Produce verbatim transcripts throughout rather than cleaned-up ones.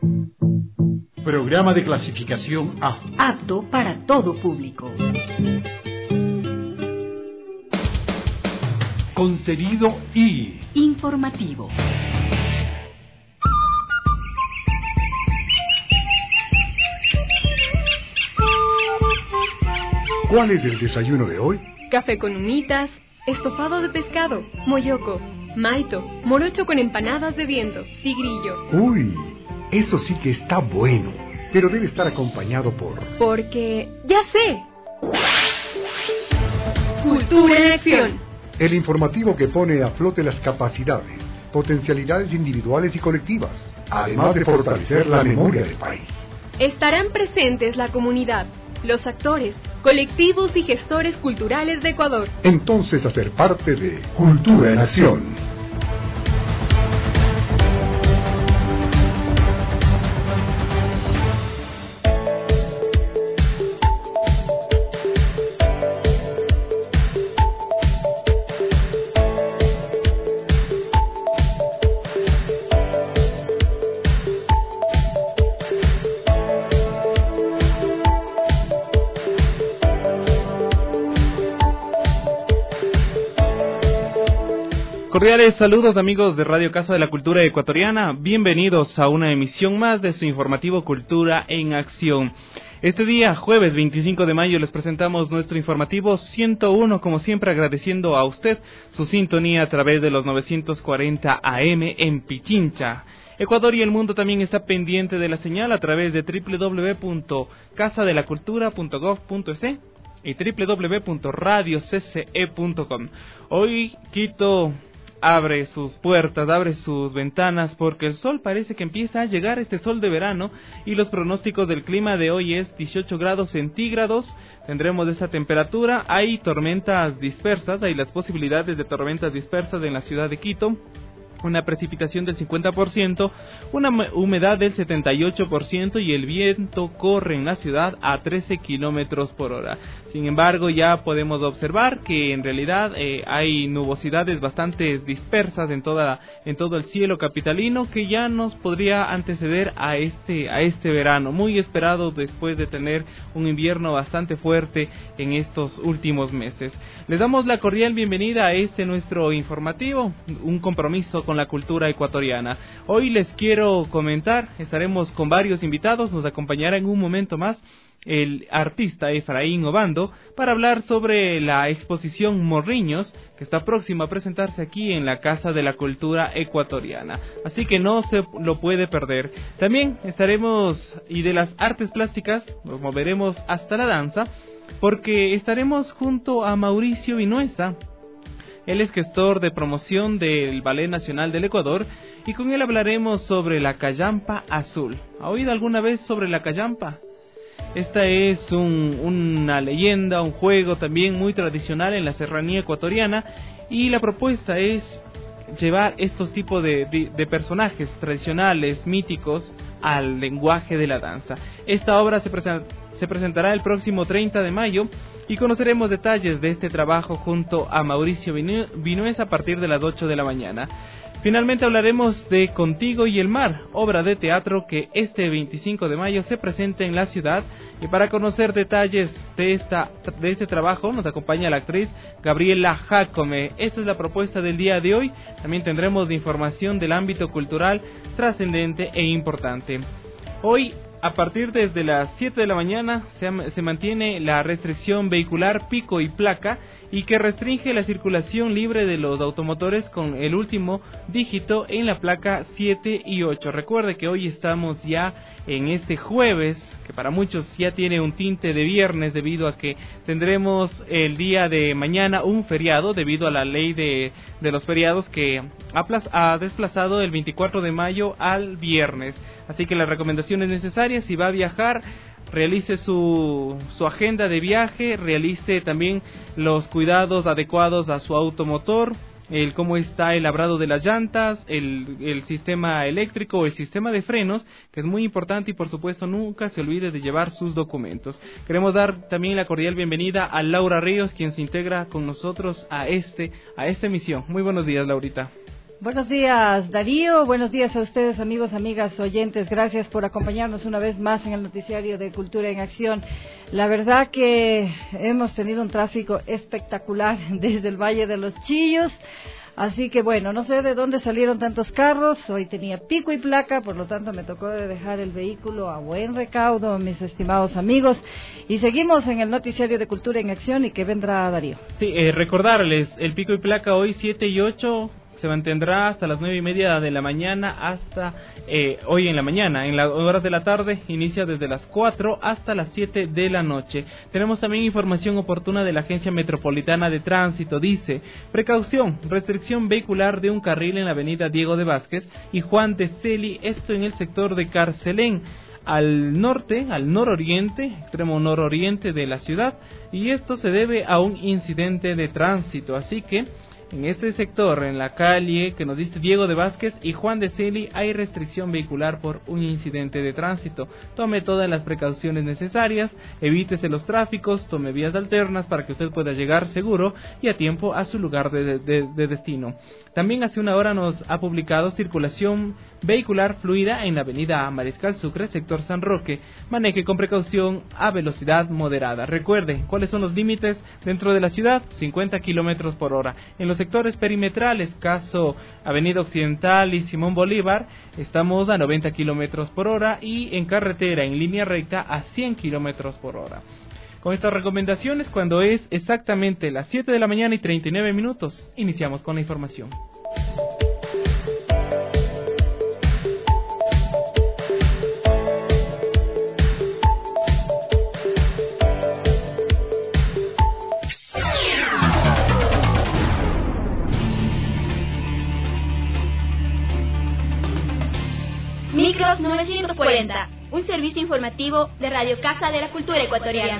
Programa de clasificación A. Apto para todo público. Contenido I. Informativo. ¿Cuál es el desayuno de hoy? Café con humitas, estofado de pescado, moyoco, maito, morocho con empanadas de viento, tigrillo. Uy, eso sí que está bueno, pero debe estar acompañado por... Porque... ¡ya sé! Cultura en acción. El informativo que pone a flote las capacidades, potencialidades individuales y colectivas, además de fortalecer la memoria del país. Estarán presentes la comunidad, los actores, colectivos y gestores culturales de Ecuador. Entonces, hacer parte de Cultura en Acción. Cordiales saludos amigos de Radio Casa de la Cultura Ecuatoriana, bienvenidos a una emisión más de su informativo Cultura en Acción. Este día, jueves veinticinco de mayo, les presentamos nuestro informativo ciento uno, como siempre agradeciendo a usted su sintonía a través de los novecientos cuarenta A M en Pichincha. Ecuador y el mundo también está pendiente de la señal a través de doble u doble u doble u punto casa de la cultura punto gov punto es y doble u doble u doble u punto radio c c e punto com. Hoy Quito abre sus puertas, abre sus ventanas, porque el sol parece que empieza a llegar, este sol de verano, y los pronósticos del clima de hoy es dieciocho grados centígrados, tendremos esa temperatura, hay tormentas dispersas, hay las posibilidades de tormentas dispersas en la ciudad de Quito, una precipitación del cincuenta por ciento, una humedad del setenta y ocho por ciento y el viento corre en la ciudad a trece kilómetros por hora. Sin embargo, ya podemos observar que en realidad eh, hay nubosidades bastante dispersas en toda en todo el cielo capitalino, que ya nos podría anteceder a este a este verano muy esperado después de tener un invierno bastante fuerte en estos últimos meses. Les damos la cordial bienvenida a este nuestro informativo, un compromiso con la cultura ecuatoriana. Hoy les quiero comentar, estaremos con varios invitados, nos acompañará en un momento más el artista Efraín Obando para hablar sobre la exposición Morriños, que está próxima a presentarse aquí en la Casa de la Cultura Ecuatoriana, así que no se lo puede perder. También estaremos, y de las artes plásticas, nos moveremos hasta la danza, porque estaremos junto a Mauricio Vinuesa. Él es gestor de promoción del Ballet Nacional del Ecuador y con él hablaremos sobre la callampa azul. ¿Ha oído alguna vez sobre la callampa? Esta es un, una leyenda, un juego también muy tradicional en la serranía ecuatoriana, y la propuesta es llevar estos tipos de, de, de personajes tradicionales, míticos, al lenguaje de la danza. Esta obra se, presen, se presentará el próximo treinta de mayo y conoceremos detalles de este trabajo junto a Mauricio Vinuesa a partir de las ocho de la mañana. Finalmente hablaremos de Contigo y el Mar, obra de teatro que este veinticinco de mayo se presenta en la ciudad, y para conocer detalles de esta de este trabajo nos acompaña la actriz Gabriela Jacome. Esta es la propuesta del día de hoy. También tendremos información del ámbito cultural trascendente e importante. Hoy, a partir desde las siete de la mañana, se, se mantiene la restricción vehicular pico y placa, y que restringe la circulación libre de los automotores con el último dígito en la placa siete y ocho. Recuerde que hoy estamos ya en este jueves, que para muchos ya tiene un tinte de viernes debido a que tendremos el día de mañana un feriado debido a la ley de, de los feriados que ha, ha desplazado el veinticuatro de mayo al viernes. Así que las recomendaciones necesarias, si va a viajar, realice su, su agenda de viaje, realice también los cuidados adecuados a su automotor, el cómo está el labrado de las llantas, el, el sistema eléctrico, el sistema de frenos, que es muy importante, y por supuesto nunca se olvide de llevar sus documentos. Queremos dar también la cordial bienvenida a Laura Ríos, quien se integra con nosotros a este a esta emisión. Muy buenos días, Laurita. Buenos días, Darío. Buenos días a ustedes, amigos, amigas, oyentes. Gracias por acompañarnos una vez más en el noticiario de Cultura en Acción. La verdad que hemos tenido un tráfico espectacular desde el Valle de los Chillos. Así que bueno, no sé de dónde salieron tantos carros. Hoy tenía pico y placa, por lo tanto me tocó dejar el vehículo a buen recaudo, mis estimados amigos. Y seguimos en el noticiario de Cultura en Acción. ¿Y qué vendrá, Darío? Sí, eh, recordarles, el pico y placa hoy siete y ocho se mantendrá hasta las nueve y media de la mañana hasta eh, hoy en la mañana. En las horas de la tarde inicia desde las cuatro hasta las siete de la noche. Tenemos también información oportuna de la Agencia Metropolitana de Tránsito. Dice: precaución, restricción vehicular de un carril en la avenida Diego de Vázquez y Juan de Celi, esto en el sector de Carcelén, al norte, al nororiente, extremo nororiente de la ciudad, y esto se debe a un incidente de tránsito. Así que en este sector, en la calle que nos dice Diego de Vázquez y Juan de Celi, hay restricción vehicular por un incidente de tránsito. Tome todas las precauciones necesarias, evítese los tráficos, tome vías alternas para que usted pueda llegar seguro y a tiempo a su lugar de, de, de destino. También hace una hora nos ha publicado circulación vehicular fluida en la avenida Mariscal Sucre, sector San Roque. Maneje con precaución a velocidad moderada. Recuerde, ¿cuáles son los límites dentro de la ciudad? cincuenta kilómetros por hora. En los sectores perimetrales, caso Avenida Occidental y Simón Bolívar, estamos a noventa kilómetros por hora, y en carretera en línea recta a cien kilómetros por hora. Con estas recomendaciones, cuando es exactamente las siete de la mañana y treinta y nueve minutos, iniciamos con la información. Micros novecientos cuarenta, un servicio informativo de Radio Casa de la Cultura Ecuatoriana.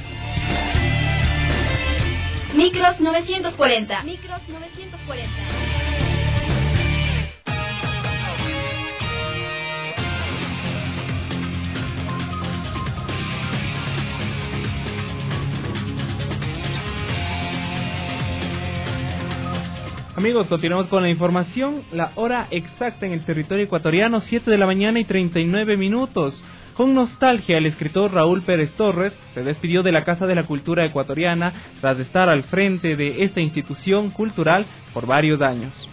Micros novecientos cuarenta. Micros novecientos cuarenta. Amigos, continuamos con la información. La hora exacta en el territorio ecuatoriano, siete de la mañana y treinta y nueve minutos. Con nostalgia, el escritor Raúl Pérez Torres se despidió de la Casa de la Cultura Ecuatoriana tras estar al frente de esta institución cultural por varios años.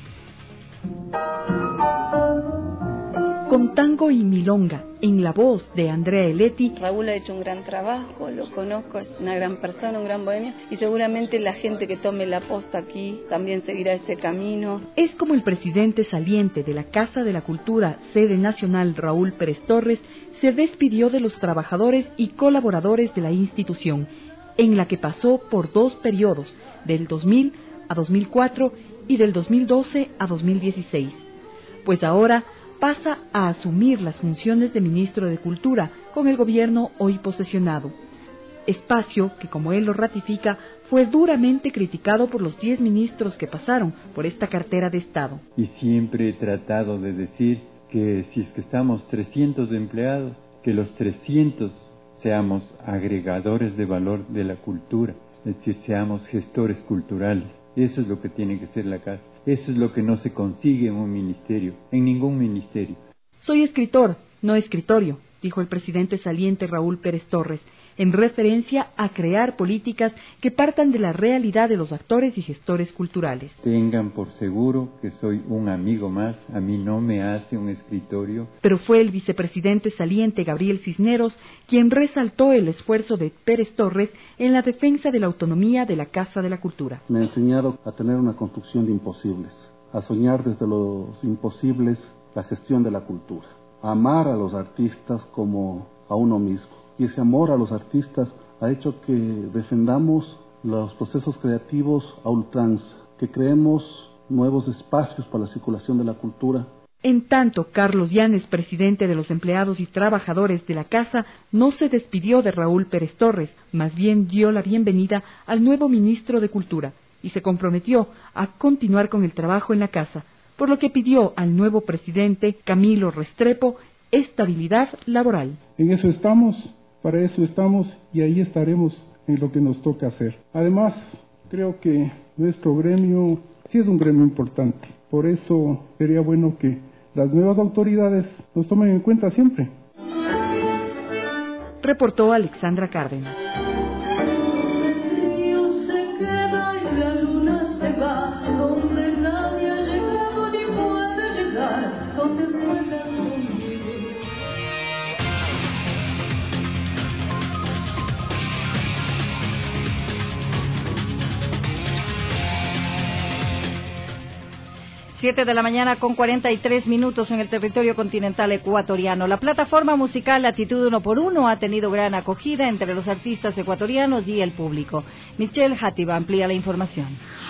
Con tango y milonga, en la voz de Andrea Eletti. Raúl ha hecho un gran trabajo, lo conozco, es una gran persona, un gran bohemio, y seguramente la gente que tome la posta aquí también seguirá ese camino. Es como el presidente saliente de la Casa de la Cultura, sede nacional, Raúl Pérez Torres, se despidió de los trabajadores y colaboradores de la institución, en la que pasó por dos periodos, del dos mil a dos mil cuatro y del dos mil doce a dos mil dieciséis. Pues ahora pasa a asumir las funciones de ministro de Cultura con el gobierno hoy posesionado. Espacio que, como él lo ratifica, fue duramente criticado por los diez ministros que pasaron por esta cartera de Estado. Y siempre he tratado de decir que si es que estamos trescientos empleados, que los trescientos seamos agregadores de valor de la cultura, es decir, seamos gestores culturales. Eso es lo que tiene que ser la casa. Eso es lo que no se consigue en un ministerio, en ningún ministerio. Soy escritor, no escritorio, dijo el presidente saliente Raúl Pérez Torres, en referencia a crear políticas que partan de la realidad de los actores y gestores culturales. Tengan por seguro que soy un amigo más, a mí no me hace un escritorio. Pero fue el vicepresidente saliente Gabriel Cisneros quien resaltó el esfuerzo de Pérez Torres en la defensa de la autonomía de la Casa de la Cultura. Me ha enseñado a tener una construcción de imposibles, a soñar desde los imposibles la gestión de la cultura, a amar a los artistas como a uno mismo. Y ese amor a los artistas ha hecho que defendamos los procesos creativos a ultranza, que creemos nuevos espacios para la circulación de la cultura. En tanto, Carlos Llanes, presidente de los empleados y trabajadores de la Casa, no se despidió de Raúl Pérez Torres, más bien dio la bienvenida al nuevo ministro de Cultura y se comprometió a continuar con el trabajo en la Casa, por lo que pidió al nuevo presidente, Camilo Restrepo, estabilidad laboral. En eso estamos. Para eso estamos y ahí estaremos en lo que nos toca hacer. Además, creo que nuestro gremio sí es un gremio importante, Por eso sería bueno que las nuevas autoridades nos tomen en cuenta siempre. Reportó Alexandra Cárdenas. Siete de la mañana con cuarenta y tres minutos en el territorio continental ecuatoriano. La plataforma musical Latitud Uno por Uno ha tenido gran acogida entre los artistas ecuatorianos y el público. Michelle Játiva amplía la información.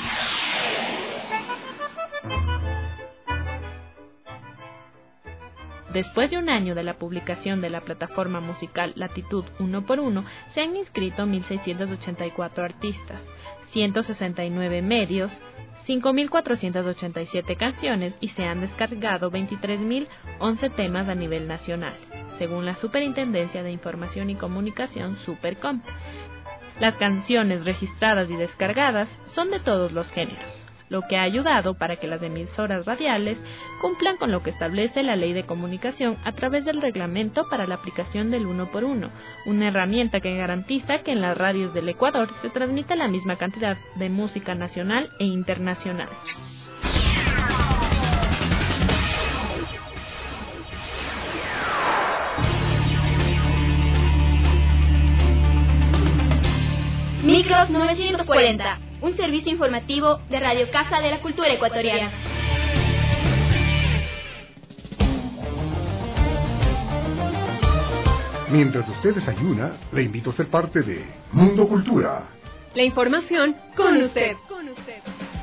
Después de un año de la publicación de la plataforma musical Latitud Uno por Uno, se han inscrito mil seiscientos ochenta y cuatro artistas, ciento sesenta y nueve medios, cinco mil cuatrocientas ochenta y siete canciones y se han descargado veintitrés mil once temas a nivel nacional, según la Superintendencia de Información y Comunicación Supercom. Las canciones registradas y descargadas son de todos los géneros, lo que ha ayudado para que las emisoras radiales cumplan con lo que establece la Ley de Comunicación a través del reglamento para la aplicación del uno por uno, una herramienta que garantiza que en las radios del Ecuador se transmite la misma cantidad de música nacional e internacional. Micros novecientos cuarenta, un servicio informativo de Radio Casa de la Cultura Ecuatoriana. Mientras usted desayuna, le invito a ser parte de Mundo Cultura. La información con usted. Con usted.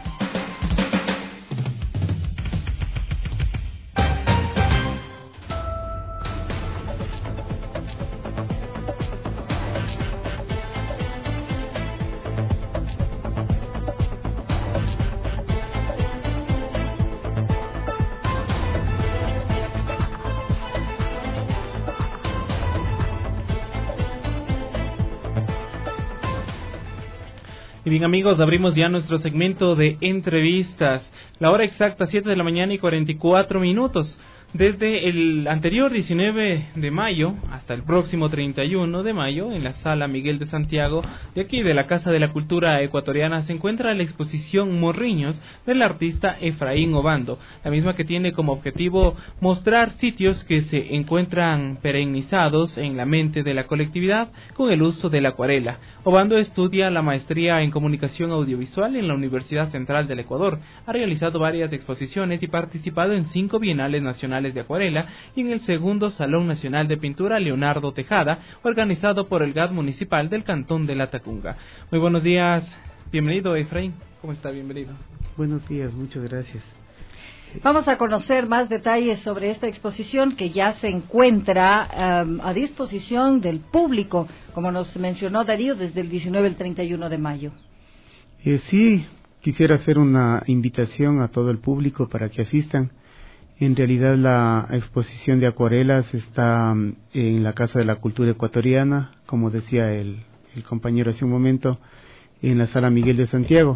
Y bien amigos, abrimos ya nuestro segmento de entrevistas. La hora exacta, siete de la mañana y cuarenta y cuatro minutos. Desde el anterior diecinueve de mayo hasta el próximo treinta y uno de mayo, en la Sala Miguel de Santiago, de aquí de la Casa de la Cultura Ecuatoriana, se encuentra la exposición Morriños del artista Efraín Obando, la misma que tiene como objetivo mostrar sitios que se encuentran perennizados en la mente de la colectividad con el uso de la acuarela. Obando estudia la maestría en comunicación audiovisual en la Universidad Central del Ecuador, ha realizado varias exposiciones y participado en cinco bienales nacionales de acuarela y en el segundo Salón Nacional de Pintura Leonardo Tejada, organizado por el G A D municipal del Cantón de La Tacunga. Muy buenos días, bienvenido Efraín, ¿cómo está? Bienvenido. Buenos días, muchas gracias. Vamos a conocer más detalles sobre esta exposición que ya se encuentra um, a disposición del público, como nos mencionó Darío, desde el diecinueve al treinta y uno de mayo. Eh, sí, quisiera hacer una invitación a todo el público para que asistan. En realidad la exposición de acuarelas está en la Casa de la Cultura Ecuatoriana, como decía el, el compañero hace un momento, en la Sala Miguel de Santiago.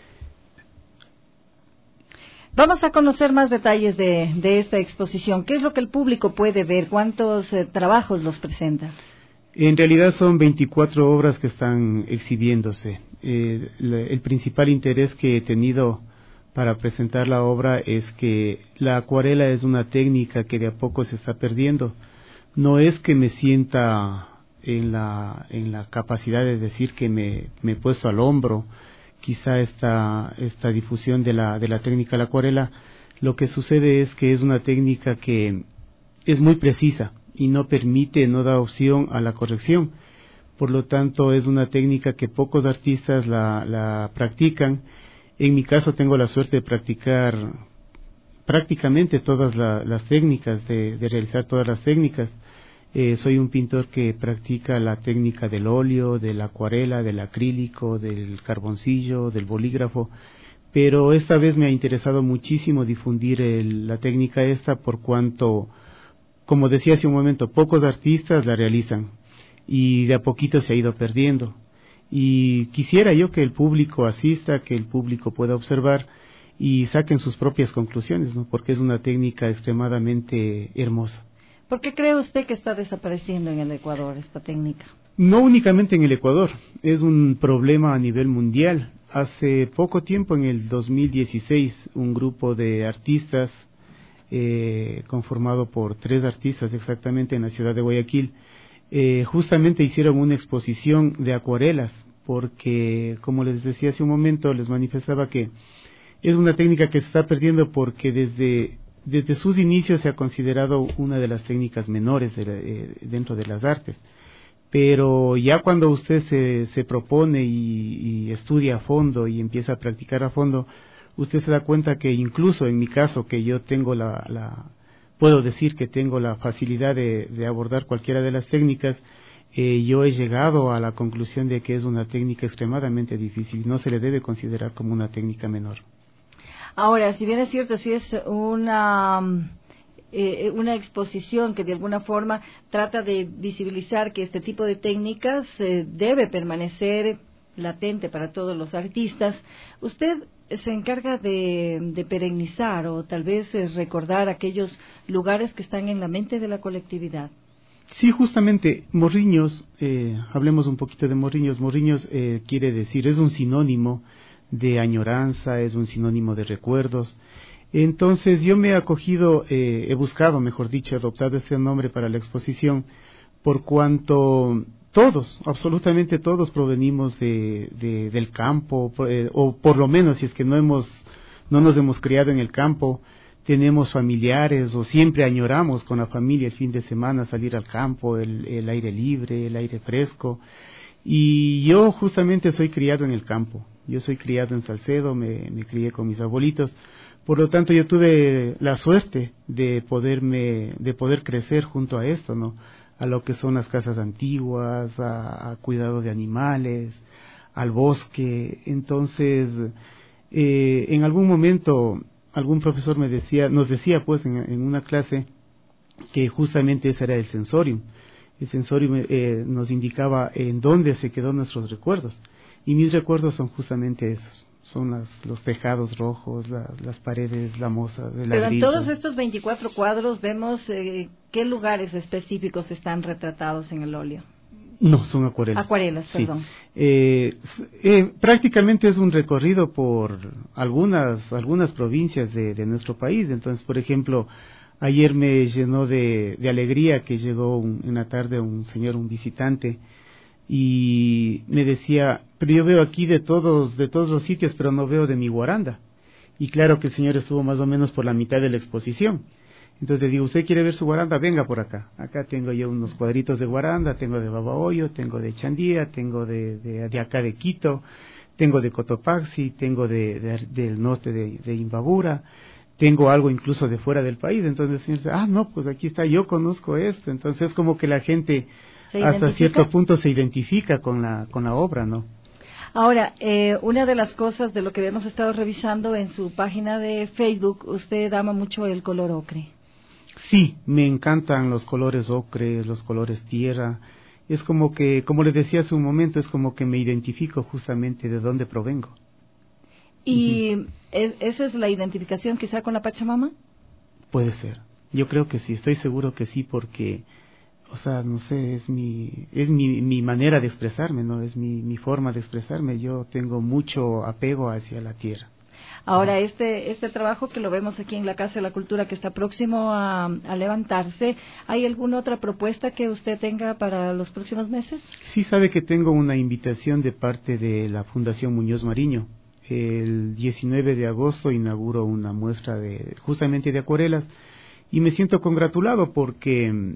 Vamos a conocer más detalles de, de esta exposición. ¿Qué es lo que el público puede ver? ¿Cuántos eh, trabajos los presenta? En realidad son veinticuatro obras que están exhibiéndose. Eh, la, el principal interés que he tenido para presentar la obra es que la acuarela es una técnica que de a poco se está perdiendo. No es que me sienta en la, en la capacidad de decir que me, me he puesto al hombro quizá esta, esta difusión de la, de la técnica de la acuarela. Lo que sucede es que es una técnica que es muy precisa y no permite, no da opción a la corrección. Por lo tanto, es una técnica que pocos artistas la, la practican. En mi caso tengo la suerte de practicar prácticamente todas la, las técnicas, de, de realizar todas las técnicas. Eh, soy un pintor que practica la técnica del óleo, de la acuarela, del acrílico, del carboncillo, del bolígrafo, pero esta vez me ha interesado muchísimo difundir el, la técnica esta por cuanto, como decía hace un momento, pocos artistas la realizan y de a poquito se ha ido perdiendo. Y quisiera yo que el público asista, que el público pueda observar y saquen sus propias conclusiones, ¿no? Porque es una técnica extremadamente hermosa. ¿Por qué cree usted que está desapareciendo en el Ecuador esta técnica? No únicamente en el Ecuador, es un problema a nivel mundial. Hace poco tiempo, en el dos mil dieciséis, un grupo de artistas, eh, conformado por tres artistas exactamente en la ciudad de Guayaquil, eh, justamente hicieron una exposición de acuarelas, porque, como les decía hace un momento, les manifestaba que es una técnica que se está perdiendo porque desde, desde sus inicios se ha considerado una de las técnicas menores de la, eh, dentro de las artes. Pero ya cuando usted se, se propone y, y estudia a fondo y empieza a practicar a fondo, usted se da cuenta que incluso en mi caso, que yo tengo la, la puedo decir que tengo la facilidad de, de abordar cualquiera de las técnicas, eh, yo he llegado a la conclusión de que es una técnica extremadamente difícil, no se le debe considerar como una técnica menor. Ahora, si bien es cierto, si es una... Eh, una exposición que de alguna forma trata de visibilizar que este tipo de técnicas eh, debe permanecer latente para todos los artistas, ¿usted se encarga de, de perennizar o tal vez eh, recordar aquellos lugares que están en la mente de la colectividad? Sí, justamente, Morriños, eh, hablemos un poquito de Morriños. Morriños eh, quiere decir, es un sinónimo de añoranza, es un sinónimo de recuerdos. Entonces yo me he acogido, eh, he buscado, mejor dicho, he adoptado este nombre para la exposición, por cuanto todos, absolutamente todos provenimos de, de, del campo, eh, o por lo menos si es que no hemos, no nos hemos criado en el campo, tenemos familiares o siempre añoramos con la familia el fin de semana salir al campo, el, el aire libre, el aire fresco. Y yo justamente soy criado en el campo, yo soy criado en Salcedo, me, me crié con mis abuelitos. Por lo tanto, yo tuve la suerte de poderme, de poder crecer junto a esto, ¿no? A lo que son las casas antiguas, a, a cuidado de animales, al bosque. Entonces, eh, en algún momento, algún profesor me decía, nos decía, pues, en, en una clase, que justamente ese era el sensorium. El sensorium eh, nos indicaba en dónde se quedó nuestros recuerdos. Y mis recuerdos son justamente esos. Son las, los tejados rojos, la, las paredes, la moza de ladrillo. Pero en todos estos veinticuatro cuadros vemos eh, qué lugares específicos están retratados en el óleo. No, son acuarelas. Acuarelas, sí. perdón. Eh, eh, prácticamente es un recorrido por algunas algunas provincias de, de nuestro país. Entonces, por ejemplo, ayer me llenó de, de alegría que llegó un, en la tarde un señor, un visitante, y me decía, pero yo veo aquí de todos de todos los sitios, pero no veo de mi guaranda. Y claro que el señor estuvo más o menos por la mitad de la exposición. Entonces le digo, ¿usted quiere ver su guaranda? Venga por acá. Acá tengo yo unos cuadritos de guaranda, tengo de Babahoyo, tengo de Chandía, tengo de, de, de acá de Quito, tengo de Cotopaxi, tengo de, de, del norte de, de Imbabura, tengo algo incluso de fuera del país. Entonces el señor dice, ah, no, pues aquí está, yo conozco esto. Entonces es como que la gente hasta cierto punto se identifica con la, con la obra, ¿no? Ahora, eh, una de las cosas de lo que hemos estado revisando en su página de Facebook, usted ama mucho el color ocre. Sí, me encantan los colores ocre, los colores tierra. Es como que, como le decía hace un momento, es como que me identifico justamente de dónde provengo. ¿Y uh-huh. esa es la identificación quizá con la Pachamama? Puede ser. Yo creo que sí, estoy seguro que sí, porque, o sea, no sé, es mi es mi, mi manera de expresarme, ¿no? Es mi, mi forma de expresarme. Yo tengo mucho apego hacia la tierra. Ahora, este este trabajo que lo vemos aquí en la Casa de la Cultura, que está próximo a, a levantarse, ¿hay alguna otra propuesta que usted tenga para los próximos meses? Sí, sabe que tengo una invitación de parte de la Fundación Muñoz Mariño. El diecinueve de agosto inauguro una muestra de justamente de acuarelas y me siento congratulado porque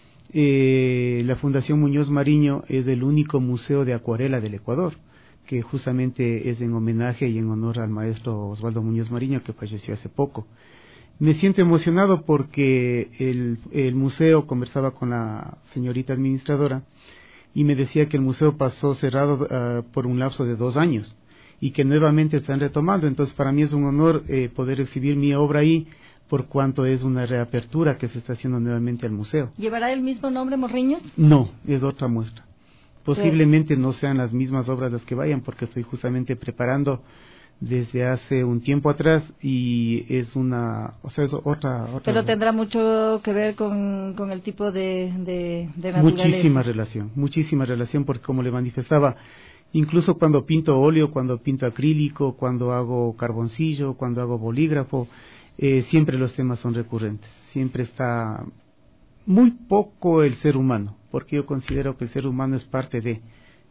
eh, la Fundación Muñoz Mariño es el único museo de acuarela del Ecuador, que justamente es en homenaje y en honor al maestro Osvaldo Muñoz Mariño, que falleció hace poco. Me siento emocionado porque el, el museo, conversaba con la señorita administradora y me decía que el museo pasó cerrado uh, por un lapso de dos años y que nuevamente están retomando. Entonces para mí es un honor eh, poder exhibir mi obra ahí, por cuanto es una reapertura que se está haciendo nuevamente al museo. ¿Llevará el mismo nombre, Morriños? No, es otra muestra. Posiblemente no sean las mismas obras las que vayan, porque estoy justamente preparando desde hace un tiempo atrás y es una, o sea, es otra, otra Pero tendrá mucho que ver con, con el tipo de, de, de naturaleza. Muchísima relación, muchísima relación, porque como le manifestaba, incluso cuando pinto óleo, cuando pinto acrílico, cuando hago carboncillo, cuando hago bolígrafo, eh, siempre los temas son recurrentes, siempre está muy poco el ser humano, porque yo considero que el ser humano es parte de...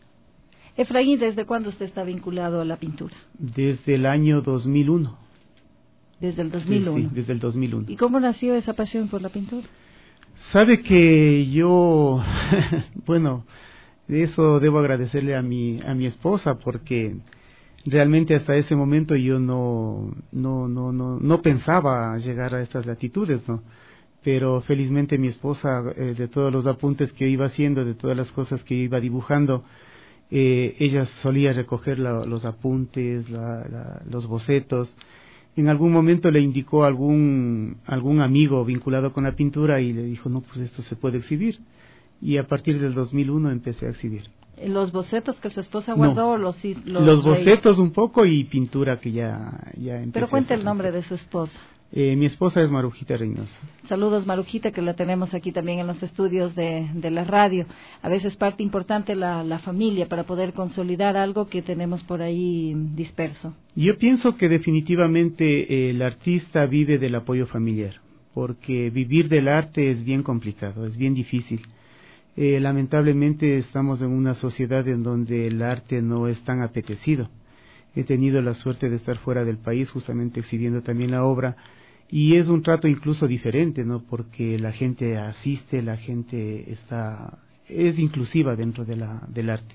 Efraín, ¿desde cuándo usted está vinculado a la pintura? Desde el año dos mil uno. Desde el dos mil uno. Sí, desde el dos mil uno. ¿Y cómo nació esa pasión por la pintura? Sabe que yo, bueno, de eso debo agradecerle a mi a mi esposa, porque realmente hasta ese momento yo no no no no no pensaba llegar a estas latitudes, ¿no? Pero felizmente mi esposa, eh, de todos los apuntes que iba haciendo, de todas las cosas que iba dibujando, Eh, ella solía recoger la, los apuntes, la, la, los bocetos. En algún momento le indicó a algún, algún amigo vinculado con la pintura y le dijo, no, pues esto se puede exhibir. Y a partir del dos mil uno empecé a exhibir. ¿Los bocetos que su esposa guardó? No, los, los, los bocetos un poco y pintura que ya, ya empecé. Pero cuente el nombre de su esposa. Eh, mi esposa es Marujita Reynoso. Saludos, Marujita, que la tenemos aquí también en los estudios de, de la radio. A veces parte importante la, la familia para poder consolidar algo que tenemos por ahí disperso. Yo pienso que definitivamente eh, el artista vive del apoyo familiar, porque vivir del arte es bien complicado, es bien difícil. Eh, lamentablemente estamos en una sociedad en donde el arte no es tan apetecido. He tenido la suerte de estar fuera del país justamente exhibiendo también la obra. Y es un trato incluso diferente, ¿no? Porque la gente asiste, la gente está, es inclusiva dentro de la, del arte.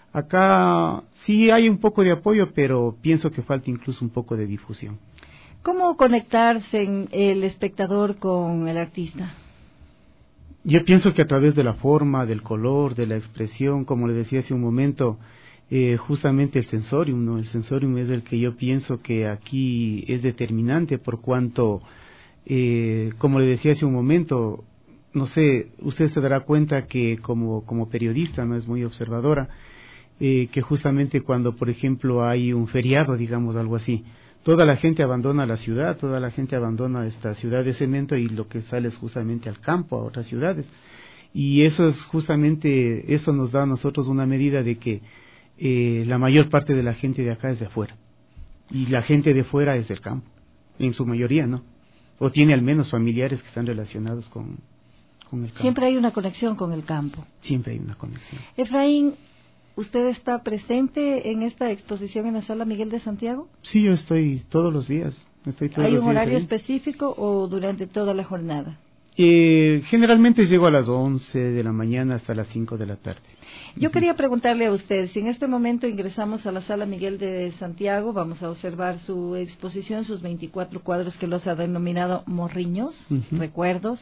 Acá sí hay un poco de apoyo, pero pienso que falta incluso un poco de difusión. ¿Cómo conectarse en el espectador con el artista? Yo pienso que a través de la forma, del color, de la expresión, como le decía hace un momento, Eh, justamente el sensorium, ¿no? El sensorium es el que yo pienso que aquí es determinante por cuanto, eh, como le decía hace un momento, no sé, usted se dará cuenta que como, como periodista, no es muy observadora, eh, que justamente cuando, por ejemplo, hay un feriado, digamos algo así, toda la gente abandona la ciudad, toda la gente abandona esta ciudad de cemento y lo que sale es justamente al campo, a otras ciudades. Y eso es justamente, eso nos da a nosotros una medida de que Eh, la mayor parte de la gente de acá es de afuera y la gente de fuera es del campo, en su mayoría, ¿no? O tiene al menos familiares que están relacionados con, con el campo. Siempre hay una conexión con el campo. Siempre hay una conexión. Efraín, ¿usted está presente en esta exposición en la Sala Miguel de Santiago? Sí, yo estoy todos los días. Estoy todos ¿Hay los un días horario ahí. específico o durante toda la jornada? Eh, generalmente llego a las once de la mañana hasta las cinco de la tarde. Yo quería preguntarle a usted, si en este momento ingresamos a la Sala Miguel de Santiago, vamos a observar su exposición, sus veinticuatro cuadros que los ha denominado morriños, uh-huh. recuerdos.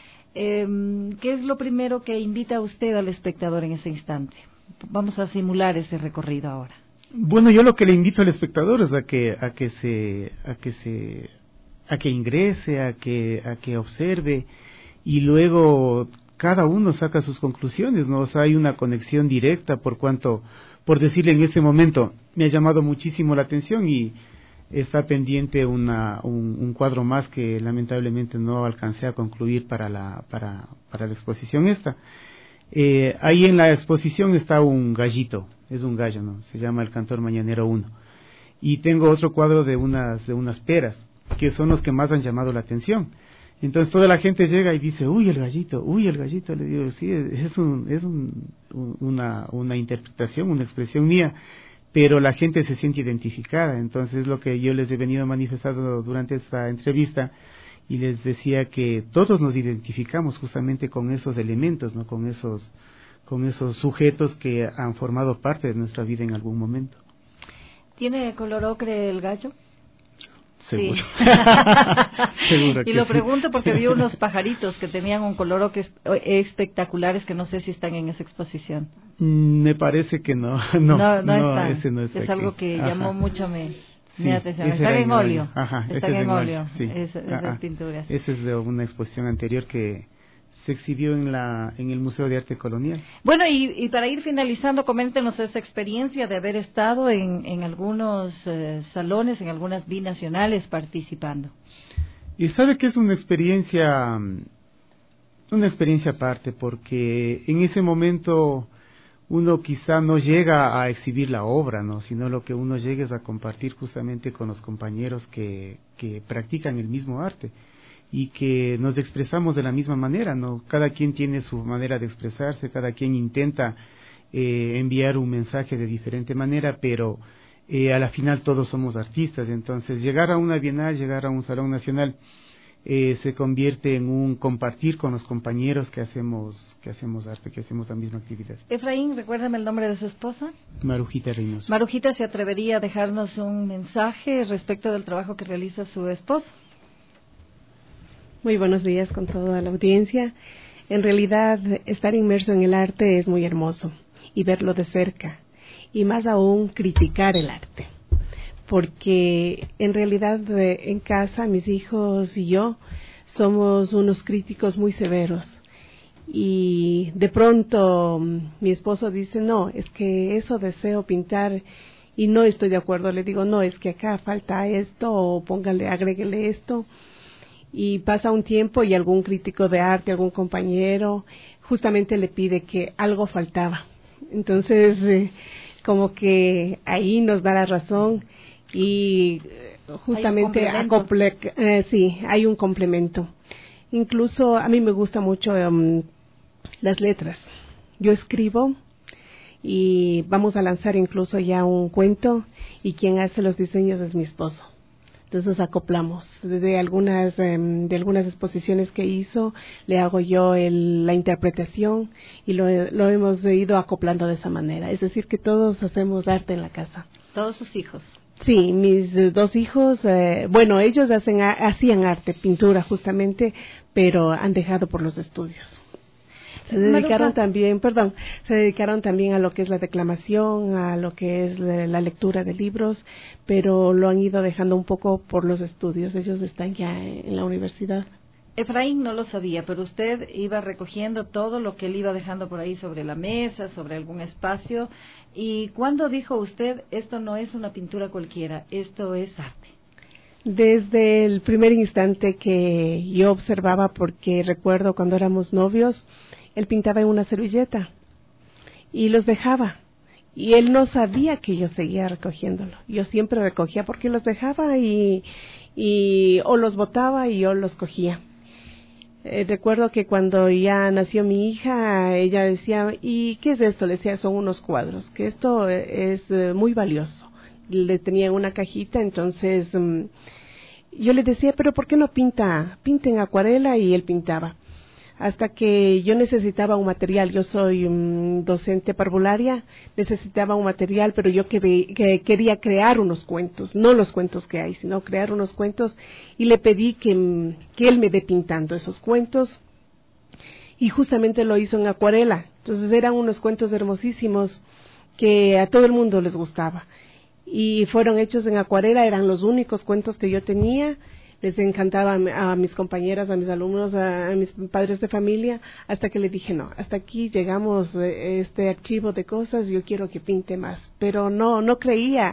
Eh, ¿Qué es lo primero que invita a usted al espectador en ese instante? Vamos a simular ese recorrido ahora. Bueno, yo lo que le invito al espectador es a que, a que se, a que se, a que ingrese, a que, a que observe y luego cada uno saca sus conclusiones, ¿no? O sea, hay una conexión directa por cuanto, por decirle en este momento, me ha llamado muchísimo la atención y está pendiente una, un, un cuadro más que lamentablemente no alcancé a concluir para la, para, para la exposición esta. Eh, ahí en la exposición está un gallito, es un gallo, ¿no? Se llama El Cantor Mañanero uno. Y tengo otro cuadro de unas, de unas peras, que son los que más han llamado la atención. Entonces toda la gente llega y dice, uy, el gallito, uy, el gallito. Le digo, sí, es, un, es un, una, una interpretación, una expresión mía, pero la gente se siente identificada. Entonces es lo que yo les he venido manifestando durante esta entrevista y les decía que todos nos identificamos justamente con esos elementos, ¿no? Con esos, con esos sujetos que han formado parte de nuestra vida en algún momento. ¿Tiene color ocre el gallo? Seguro. Sí. Seguro que y lo sí. pregunto porque vi unos pajaritos que tenían un color ocre espectaculares que no sé si están en esa exposición. Me parece que no. No, no, no, no están. Ese no está es aquí. algo que Ajá. llamó mucho mi, sí, mi atención. Están en óleo. Ajá, Están es en óleo, sí. es, esas Ajá. pinturas. Esa es de una exposición anterior que se exhibió en la en el Museo de Arte Colonial. Bueno, y, y para ir finalizando, coméntenos esa experiencia de haber estado en, en algunos eh, salones, en algunas binacionales participando. Y sabe que es una experiencia, una experiencia aparte, porque en ese momento uno quizá no llega a exhibir la obra, ¿no? Sino lo que uno llega es a compartir justamente con los compañeros que, que practican el mismo arte y que nos expresamos de la misma manera, ¿no? Cada quien tiene su manera de expresarse, cada quien intenta eh, enviar un mensaje de diferente manera, pero eh, a la final todos somos artistas. Entonces llegar a una bienal, llegar a un salón nacional eh, se convierte en un compartir con los compañeros que hacemos que hacemos arte, que hacemos la misma actividad. Efraín, recuérdame el nombre de su esposa. Marujita Reynoso. Marujita, ¿se atrevería a dejarnos un mensaje respecto del trabajo que realiza su esposo? Muy buenos días con toda la audiencia. En realidad, estar inmerso en el arte es muy hermoso y verlo de cerca, y más aún criticar el arte, porque en realidad en casa mis hijos y yo somos unos críticos muy severos, y de pronto mi esposo dice, no, es que eso deseo pintar y no estoy de acuerdo. Le digo, no, es que acá falta esto, o póngale, agréguele esto. Y pasa un tiempo y algún crítico de arte, algún compañero, justamente le pide que algo faltaba. Entonces, eh, como que ahí nos da la razón y justamente acople, eh, sí, hay un complemento. Incluso a mí me gusta mucho um, las letras. Yo escribo y vamos a lanzar incluso ya un cuento, y quien hace los diseños es mi esposo. Entonces acoplamos de algunas eh, de algunas exposiciones que hizo, le hago yo el, la interpretación, y lo, lo hemos ido acoplando de esa manera. Es decir, que todos hacemos arte en la casa. ¿Todos sus hijos? Sí, mis dos hijos, eh, bueno, ellos hacen hacían arte, pintura justamente, pero han dejado por los estudios. Se dedicaron también, perdón, se dedicaron también a lo que es la declamación, a lo que es la lectura de libros, pero lo han ido dejando un poco por los estudios. Ellos están ya en la universidad. Efraín no lo sabía, pero usted iba recogiendo todo lo que él iba dejando por ahí sobre la mesa, sobre algún espacio. ¿Y cuándo dijo usted, esto no es una pintura cualquiera, esto es arte? Desde el primer instante que yo observaba, porque recuerdo cuando éramos novios, él pintaba en una servilleta y los dejaba, y él no sabía que yo seguía recogiéndolo. Yo siempre recogía porque los dejaba y, y o los botaba y yo los cogía. Eh, recuerdo que cuando ya nació mi hija, ella decía, ¿y qué es esto? Le decía, son unos cuadros, que esto es eh, muy valioso. Le tenía una cajita, entonces um, yo le decía, pero ¿por qué no pinta? Pinta en acuarela, y él pintaba. Hasta que yo necesitaba un material. Yo soy um, docente parvularia, necesitaba un material, pero yo que, que quería crear unos cuentos, no los cuentos que hay, sino crear unos cuentos, y le pedí que, que él me dé pintando esos cuentos, y justamente lo hizo en acuarela. Entonces eran unos cuentos hermosísimos que a todo el mundo les gustaba, y fueron hechos en acuarela, eran los únicos cuentos que yo tenía. Les encantaba a, a mis compañeras, a mis alumnos, a, a mis padres de familia, hasta que le dije, no, hasta aquí llegamos eh, este archivo de cosas, yo quiero que pinte más. Pero no, no creía.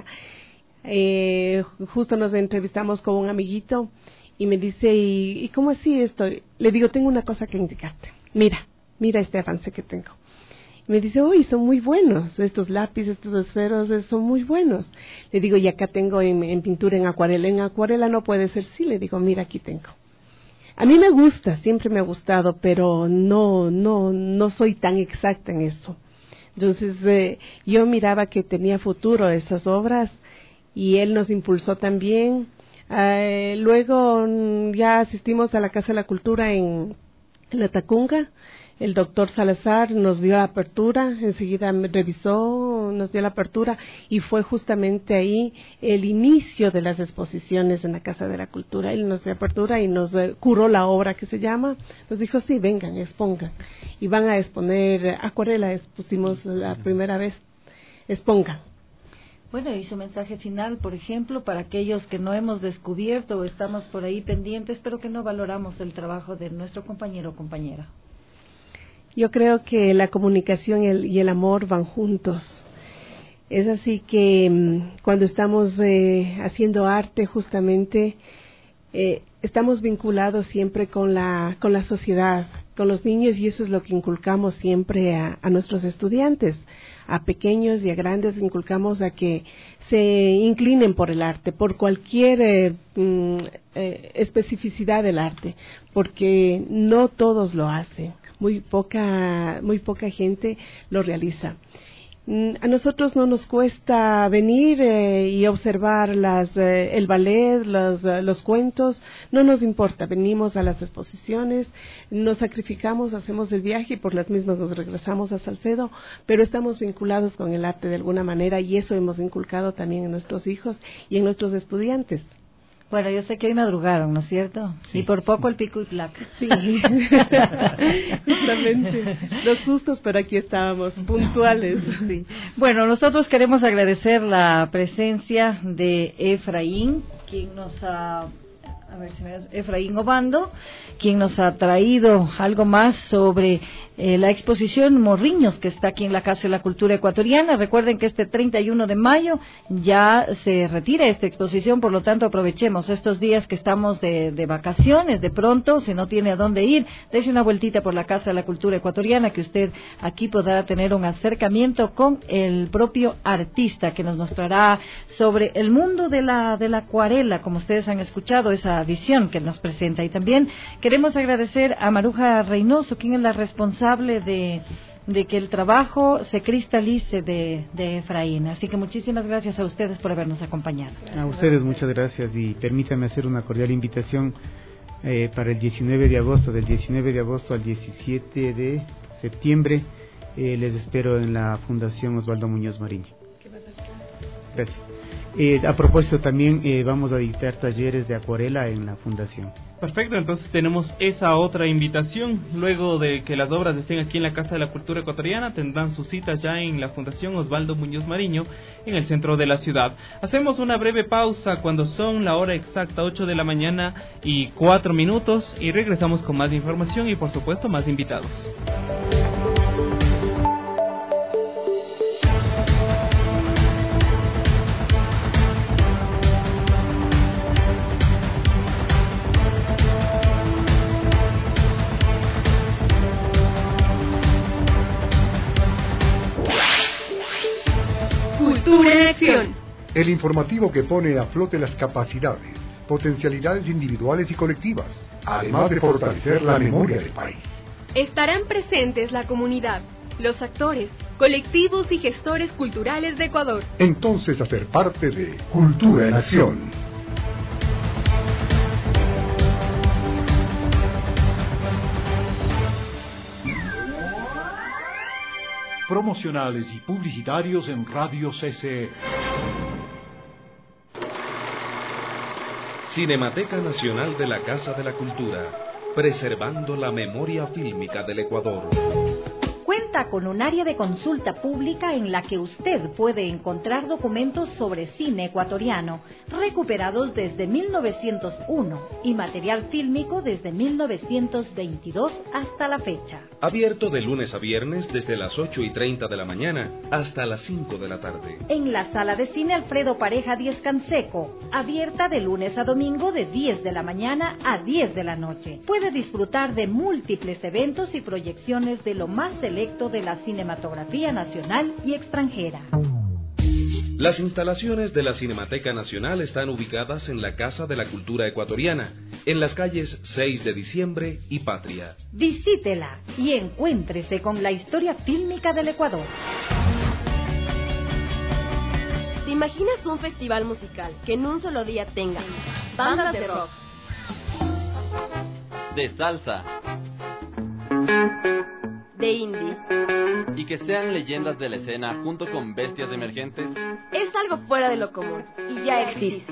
Eh, justo nos entrevistamos con un amiguito y me dice, ¿y, y cómo así esto? Le digo, tengo una cosa que indicarte. Mira, mira este avance que tengo. Me dice, uy, son muy buenos, estos lápices, estos esferos, son muy buenos. Le digo, y acá tengo en, en pintura en acuarela. En acuarela no puede ser. Sí, le digo, mira, aquí tengo. A mí me gusta, siempre me ha gustado, pero no, no, no soy tan exacta en eso. Entonces, eh, yo miraba que tenía futuro esas obras, y él nos impulsó también. Eh, luego ya asistimos a la Casa de la Cultura en, en La Tacunga. El doctor Salazar nos dio la apertura, enseguida me revisó, nos dio la apertura, y fue justamente ahí el inicio de las exposiciones en la Casa de la Cultura. Él nos dio apertura y nos eh, curó la obra que se llama. Nos dijo, sí, vengan, expongan. Y van a exponer acuarela, expusimos la primera vez, expongan. Bueno, y su mensaje final, por ejemplo, para aquellos que no hemos descubierto o estamos por ahí pendientes, pero que no valoramos el trabajo de nuestro compañero o compañera. Yo creo que la comunicación y el, y el amor van juntos. Es así que mmm, cuando estamos eh, haciendo arte, justamente, eh, estamos vinculados siempre con la, con la sociedad, con los niños, y eso es lo que inculcamos siempre a, a nuestros estudiantes. A pequeños y a grandes inculcamos a que se inclinen por el arte, por cualquier eh, mm, eh, especificidad del arte, porque no todos lo hacen, muy poca, muy poca gente lo realiza. A nosotros no nos cuesta venir eh, y observar las, eh, el ballet, los, uh, los cuentos, no nos importa, venimos a las exposiciones, nos sacrificamos, hacemos el viaje y por las mismas nos regresamos a Salcedo, pero estamos vinculados con el arte de alguna manera y eso hemos inculcado también en nuestros hijos y en nuestros estudiantes. Bueno, yo sé que hoy madrugaron, ¿no es cierto? Sí. Y por poco el pico y placa. Sí, justamente. Los sustos, pero aquí estábamos, puntuales. Sí. Bueno, nosotros queremos agradecer la presencia de Efraín, quien nos ha... A ver si me Efraín Obando, quien nos ha traído algo más sobre eh, la exposición Morriños, que está aquí en la Casa de la Cultura Ecuatoriana. Recuerden que este treinta y uno de mayo ya se retira esta exposición, por lo tanto aprovechemos estos días que estamos de, de vacaciones. De pronto, si no tiene a dónde ir, dése una vueltita por la Casa de la Cultura Ecuatoriana, que usted aquí podrá tener un acercamiento con el propio artista, que nos mostrará sobre el mundo de la, de la acuarela, como ustedes han escuchado, esa visión que nos presenta. Y también queremos agradecer a Maruja Reynoso, quien es la responsable de, de que el trabajo se cristalice de, de Efraín. Así que muchísimas gracias a ustedes por habernos acompañado. A ustedes muchas gracias y permítame hacer una cordial invitación eh, para el diecinueve de agosto, del diecinueve de agosto al diecisiete de septiembre. Eh, les espero en la Fundación Osvaldo Muñoz Mariño. Gracias. Eh, a propósito, también eh, vamos a dictar talleres de acuarela en la fundación. Perfecto, entonces tenemos esa otra invitación. Luego de que las obras estén aquí en la Casa de la Cultura Ecuatoriana, tendrán su cita ya en la Fundación Osvaldo Muñoz Mariño, en el centro de la ciudad. Hacemos una breve pausa cuando son la hora exacta, ocho de la mañana y cuatro minutos, y regresamos con más información y, por supuesto, más invitados. Cultura en acción. El informativo que pone a flote las capacidades, potencialidades individuales y colectivas, además de fortalecer la memoria del país. Estarán presentes la comunidad, los actores, colectivos y gestores culturales de Ecuador. Entonces, hacer parte de Cultura en Acción. Promocionales y publicitarios en Radio C C E. Cinemateca Nacional de la Casa de la Cultura, preservando la memoria fílmica del Ecuador. Cuenta con un área de consulta pública en la que usted puede encontrar documentos sobre cine ecuatoriano, recuperados desde mil novecientos uno, y material fílmico desde mil novecientos veintidós hasta la fecha. Abierto de lunes a viernes desde las ocho y treinta de la mañana hasta las cinco de la tarde. En la Sala de Cine Alfredo Pareja Díez Canseco, abierta de lunes a domingo de diez de la mañana a diez de la noche. Puede disfrutar de múltiples eventos y proyecciones de lo más selecto de la cinematografía nacional y extranjera. Las instalaciones de la Cinemateca Nacional están ubicadas en la Casa de la Cultura Ecuatoriana, en las calles seis de diciembre y Patria. Visítela y encuéntrese con la historia fílmica del Ecuador. ¿Te imaginas un festival musical que en un solo día tenga bandas de rock, de salsa, de indie, y que sean leyendas de la escena junto con bestias emergentes? Es algo fuera de lo común y ya existe.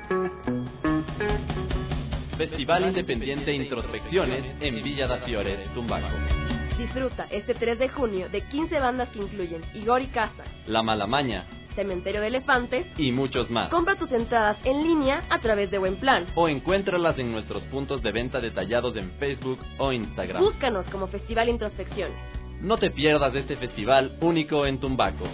Festival Independiente Introspecciones en Villa da Fiore, Tumbaco. Disfruta este tres de junio de quince bandas que incluyen Igor y Casa, La Malamaña, Cementerio de Elefantes y muchos más. Compra tus entradas en línea a través de Buenplan o encuéntralas en nuestros puntos de venta detallados en Facebook o Instagram. Búscanos como Festival Introspección. No te pierdas de este festival único en Tumbaco.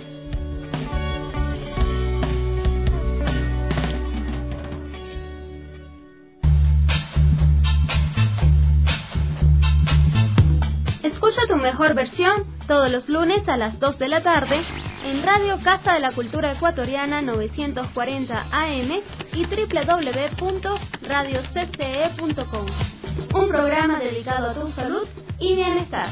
Escucha tu mejor versión todos los lunes a las dos de la tarde en Radio Casa de la Cultura Ecuatoriana novecientos cuarenta A M y doble u doble u doble u punto radio c c e punto com. Un programa dedicado a tu salud y bienestar.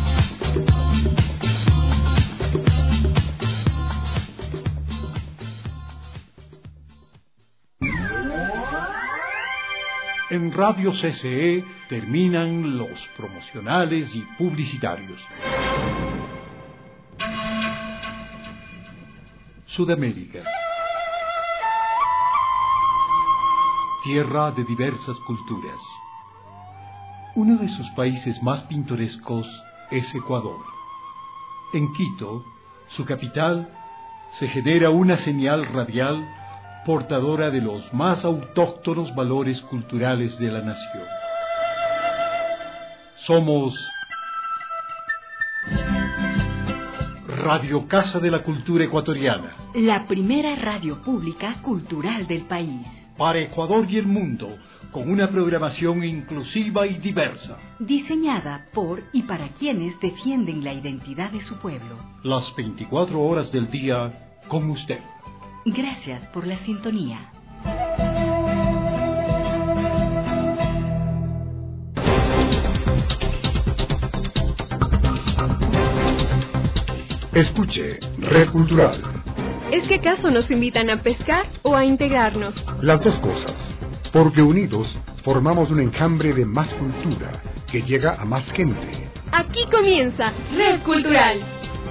En Radio C C E terminan los promocionales y publicitarios. Sudamérica. Tierra de diversas culturas. Uno de sus países más pintorescos es Ecuador. En Quito, su capital, se genera una señal radial portadora de los más autóctonos valores culturales de la nación. Somos Radio Casa de la Cultura Ecuatoriana, la primera radio pública cultural del país. Para Ecuador y el mundo, con una programación inclusiva y diversa. Diseñada por y para quienes defienden la identidad de su pueblo. Las veinticuatro horas del día con usted. Gracias por la sintonía. Escuche Red Cultural. ¿Es que acaso nos invitan a pescar o a integrarnos? Las dos cosas, porque unidos formamos un enjambre de más cultura que llega a más gente. Aquí comienza Red Cultural.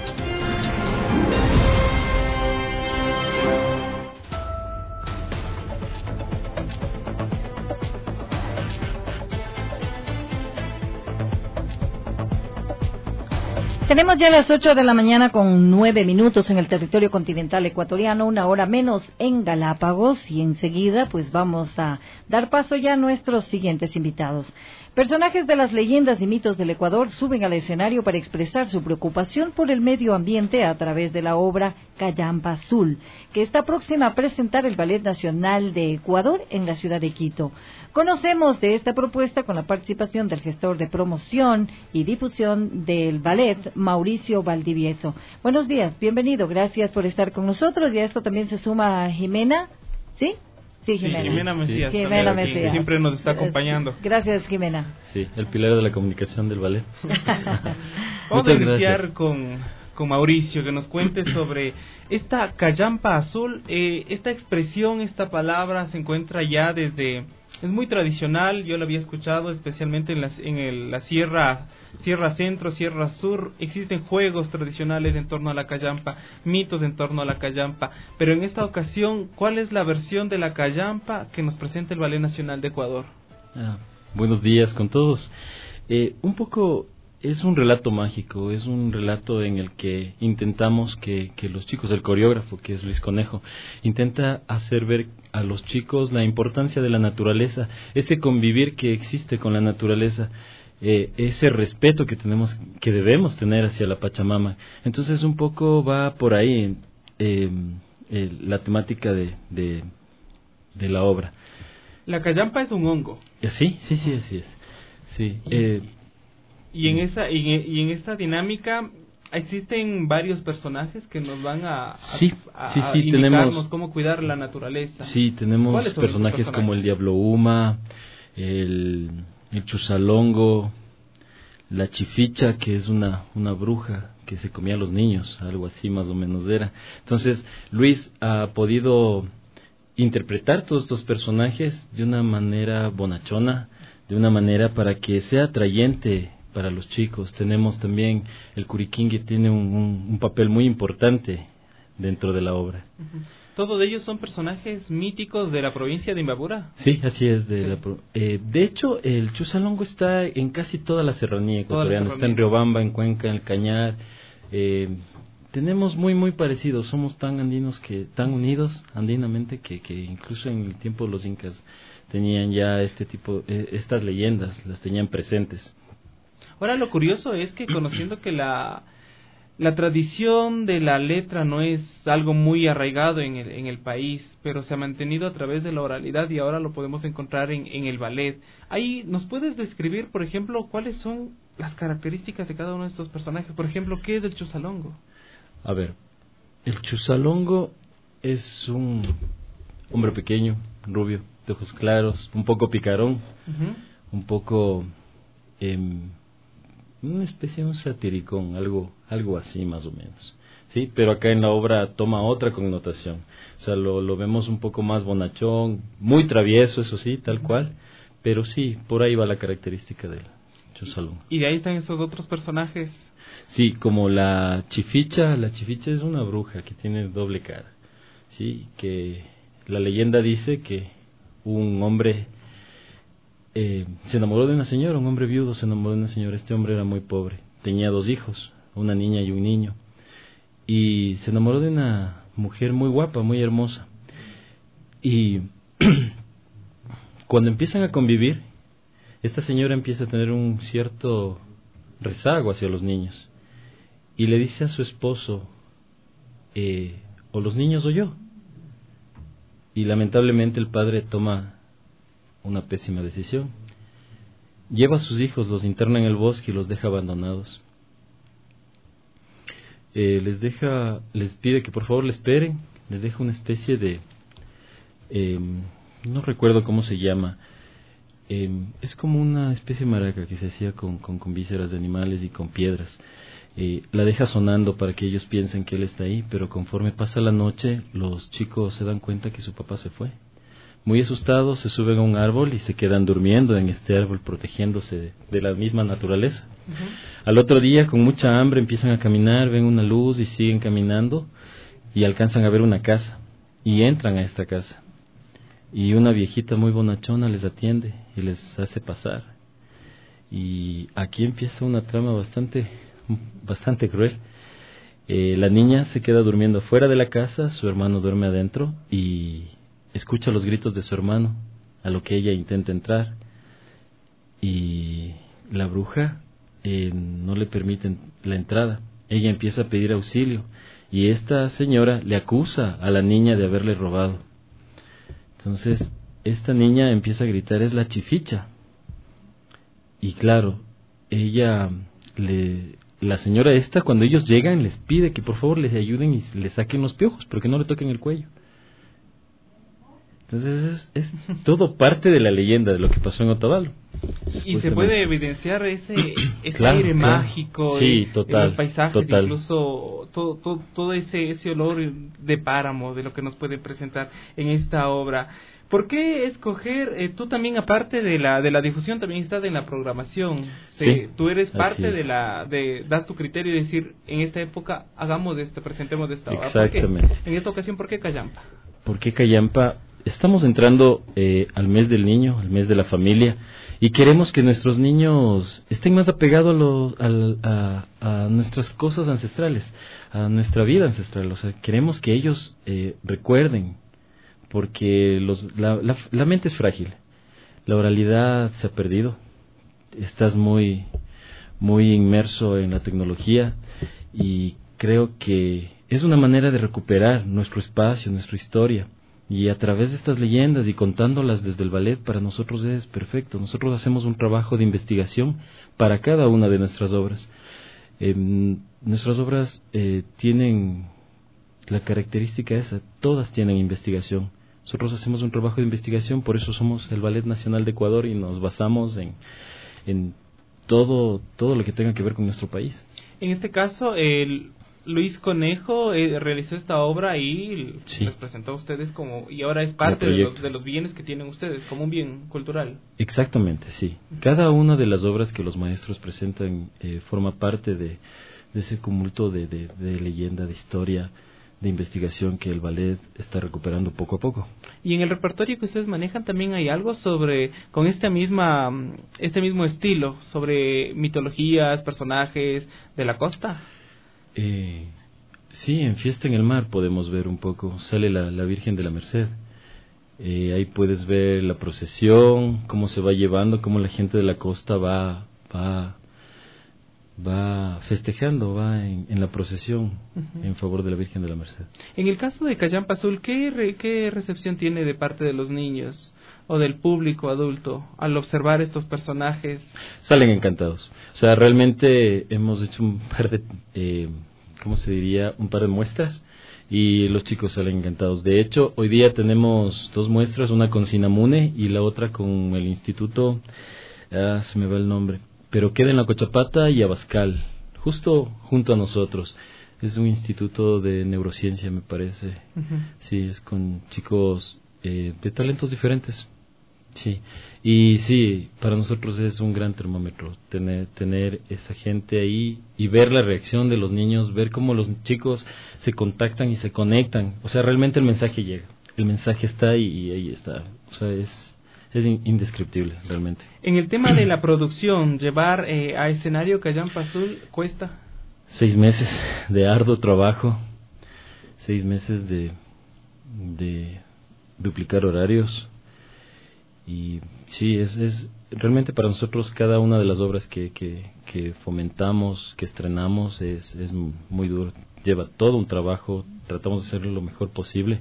Tenemos ya las ocho de la mañana con nueve minutos en el territorio continental ecuatoriano, una hora menos en Galápagos, y enseguida pues vamos a dar paso ya a nuestros siguientes invitados. Personajes de las leyendas y mitos del Ecuador suben al escenario para expresar su preocupación por el medio ambiente a través de la obra Callampa Azul, que está próxima a presentar el Ballet Nacional de Ecuador en la ciudad de Quito. Conocemos de esta propuesta con la participación del gestor de promoción y difusión del ballet, Mauricio Valdivieso. Buenos días, bienvenido, gracias por estar con nosotros, y a esto también se suma Jimena, ¿sí? Sí, Jimena. Sí, Jimena Mesías. Jimena Mesías. Que siempre nos está acompañando. Gracias, Jimena. Sí, el pilar de la comunicación del ballet. Vamos a iniciar con, con Mauricio, que nos cuente sobre esta Callampa Azul. Eh, esta expresión, esta palabra se encuentra ya desde... Es muy tradicional, yo lo había escuchado especialmente en, la, en el, la Sierra Sierra Centro, Sierra Sur. Existen juegos tradicionales en torno a la callampa, mitos en torno a la callampa, pero en esta ocasión, ¿cuál es la versión de la callampa que nos presenta el Ballet Nacional de Ecuador? Ah, buenos días con todos. Eh, un poco... Es un relato mágico, es un relato en el que intentamos que, que los chicos, el coreógrafo, que es Luis Conejo, intenta hacer ver a los chicos la importancia de la naturaleza, ese convivir que existe con la naturaleza, eh, ese respeto que tenemos, que debemos tener hacia la Pachamama. Entonces un poco va por ahí eh, eh, la temática de, de, de la obra. La callampa es un hongo. Sí, sí, sí, así es. Sí. Eh, Y en esa y en, y en esta dinámica existen varios personajes que nos van a, a, sí, a, sí, a sí, indicarnos tenemos, cómo cuidar la naturaleza. Sí, tenemos personajes, personajes como el Diablo Uma, el, el Chusalongo, la Chificha, que es una, una bruja que se comía a los niños, algo así más o menos era. Entonces, Luis ha podido interpretar todos estos personajes de una manera bonachona, de una manera para que sea atrayente para los chicos. Tenemos también el Curiquín, que tiene un, un, un papel muy importante dentro de la obra. Uh-huh. ¿Todos ellos son personajes míticos de la provincia de Imbabura? Sí, así es. De, sí. La, eh, de hecho, el Chusalongo está en casi toda la serranía ecuatoriana. Está en Riobamba, en Cuenca, en el Cañar. Eh, tenemos muy muy parecidos, somos tan andinos que tan unidos andinamente que, que incluso en el tiempo de los incas tenían ya este tipo eh, estas leyendas, las tenían presentes. Ahora lo curioso es que conociendo que la la tradición de la letra no es algo muy arraigado en el en el país, pero se ha mantenido a través de la oralidad y ahora lo podemos encontrar en en el ballet. Ahí nos puedes describir, por ejemplo, cuáles son las características de cada uno de estos personajes. Por ejemplo, ¿qué es el chusalongo? A ver, el chusalongo es un hombre pequeño, rubio, de ojos claros, un poco picarón, uh-huh. un poco eh, una especie de un satiricón, algo algo así más o menos, sí, pero acá en la obra toma otra connotación, o sea, lo, lo vemos un poco más bonachón, muy travieso, eso sí, tal uh-huh. cual, pero sí, por ahí va la característica del chusalongo. Y de ahí están esos otros personajes. Sí, como la chificha, la chificha es una bruja que tiene doble cara, sí, que la leyenda dice que un hombre eh, se enamoró de una señora, un hombre viudo se enamoró de una señora, este hombre era muy pobre, tenía dos hijos, una niña y un niño, y se enamoró de una mujer muy guapa, muy hermosa, y cuando empiezan a convivir, esta señora empieza a tener un cierto rezago hacia los niños, y le dice a su esposo, eh, o los niños o yo. Y lamentablemente el padre toma una pésima decisión. Lleva a sus hijos, los interna en el bosque y los deja abandonados. Eh, les deja, les pide que por favor le esperen, les deja una especie de, eh, no recuerdo cómo se llama, eh, es como una especie de maraca que se hacía con, con, con vísceras de animales y con piedras. Eh, la deja sonando para que ellos piensen que él está ahí, pero conforme pasa la noche, los chicos se dan cuenta que su papá se fue. Muy asustados, se suben a un árbol y se quedan durmiendo en este árbol, protegiéndose de, de la misma naturaleza. Uh-huh. Al otro día, con mucha hambre, empiezan a caminar, ven una luz y siguen caminando, y alcanzan a ver una casa, y entran a esta casa. Y una viejita muy bonachona les atiende y les hace pasar. Y aquí empieza una trama bastante... bastante cruel. Eh, la niña se queda durmiendo fuera de la casa, su hermano duerme adentro y escucha los gritos de su hermano, a lo que ella intenta entrar, y la bruja eh, no le permite la entrada. Ella empieza a pedir auxilio y esta señora le acusa a la niña de haberle robado. Entonces esta niña empieza a gritar, es la chificha, y claro, ella le la señora esta, cuando ellos llegan, les pide que por favor les ayuden y les saquen los piojos, pero que no le toquen el cuello. Entonces es, es todo parte de la leyenda de lo que pasó en Otavalo. Y se puede evidenciar ese, ese claro, aire claro. mágico, sí, de, total, de los paisajes, total. Incluso todo, todo, todo ese, ese olor de páramo, de lo que nos puede presentar en esta obra. ¿Por qué escoger, eh, tú también aparte de la de la difusión, también estás en la programación? Sí, sí, tú eres parte de la, de, das tu criterio y decir, en esta época hagamos de esto, presentemos de esta obra. Exactamente. En esta ocasión, ¿por qué Callampa? ¿Por qué Callampa? Estamos entrando eh, al mes del niño, al mes de la familia, y queremos que nuestros niños estén más apegados a, lo, a, a, a nuestras cosas ancestrales, a nuestra vida ancestral. O sea, queremos que ellos eh, recuerden, porque los, la, la, la mente es frágil, la oralidad se ha perdido, estás muy, muy inmerso en la tecnología y creo que es una manera de recuperar nuestro espacio, nuestra historia, y a través de estas leyendas y contándolas desde el ballet para nosotros es perfecto. Nosotros hacemos un trabajo de investigación para cada una de nuestras obras. Eh, nuestras obras eh, tienen la característica esa, todas tienen investigación. Nosotros hacemos un trabajo de investigación, por eso somos el Ballet Nacional de Ecuador y nos basamos en, en todo, todo lo que tenga que ver con nuestro país. En este caso, el Luis Conejo eh, realizó esta obra y sí. les presentó a ustedes como, y ahora es parte de los, de los bienes que tienen ustedes, como un bien cultural. Exactamente, sí. Cada una de las obras que los maestros presentan eh, forma parte de, de ese cúmulo de, de, de leyenda, de historia, de investigación que el ballet está recuperando poco a poco. Y en el repertorio que ustedes manejan también hay algo sobre, con esta misma, este mismo estilo, sobre mitologías, personajes de la costa. Eh, Sí, en Fiesta en el Mar podemos ver un poco, sale la, la Virgen de la Merced. Eh, ahí puedes ver la procesión, cómo se va llevando, cómo la gente de la costa va va, va festejando, va en, en la procesión uh-huh. en favor de la Virgen de la Merced. En el caso de Callampa Azul, ¿qué, re, ¿qué recepción tiene de parte de los niños o del público adulto al observar estos personajes? Salen encantados. O sea, realmente hemos hecho un par de, eh, ¿cómo se diría? Un par de muestras. Y los chicos salen encantados. De hecho, hoy día tenemos dos muestras, una con Sinamune y la otra con el instituto, ah, se me va el nombre, pero queda en La Cochapata y Abascal, justo junto a nosotros. Es un instituto de neurociencia, me parece. Uh-huh. Sí, es con chicos eh, de talentos diferentes. Sí, y sí, para nosotros es un gran termómetro tener, tener esa gente ahí y ver la reacción de los niños, ver cómo los chicos se contactan y se conectan. O sea, realmente el mensaje llega, el mensaje está ahí y ahí está. O sea, es, es indescriptible realmente. En el tema de la producción, llevar eh, a escenario Callampa Azul cuesta. Seis meses de arduo trabajo, seis meses de, de duplicar horarios. Y sí, es, es realmente para nosotros cada una de las obras que, que, que fomentamos, que estrenamos, es, es muy duro. Lleva todo un trabajo, tratamos de hacerlo lo mejor posible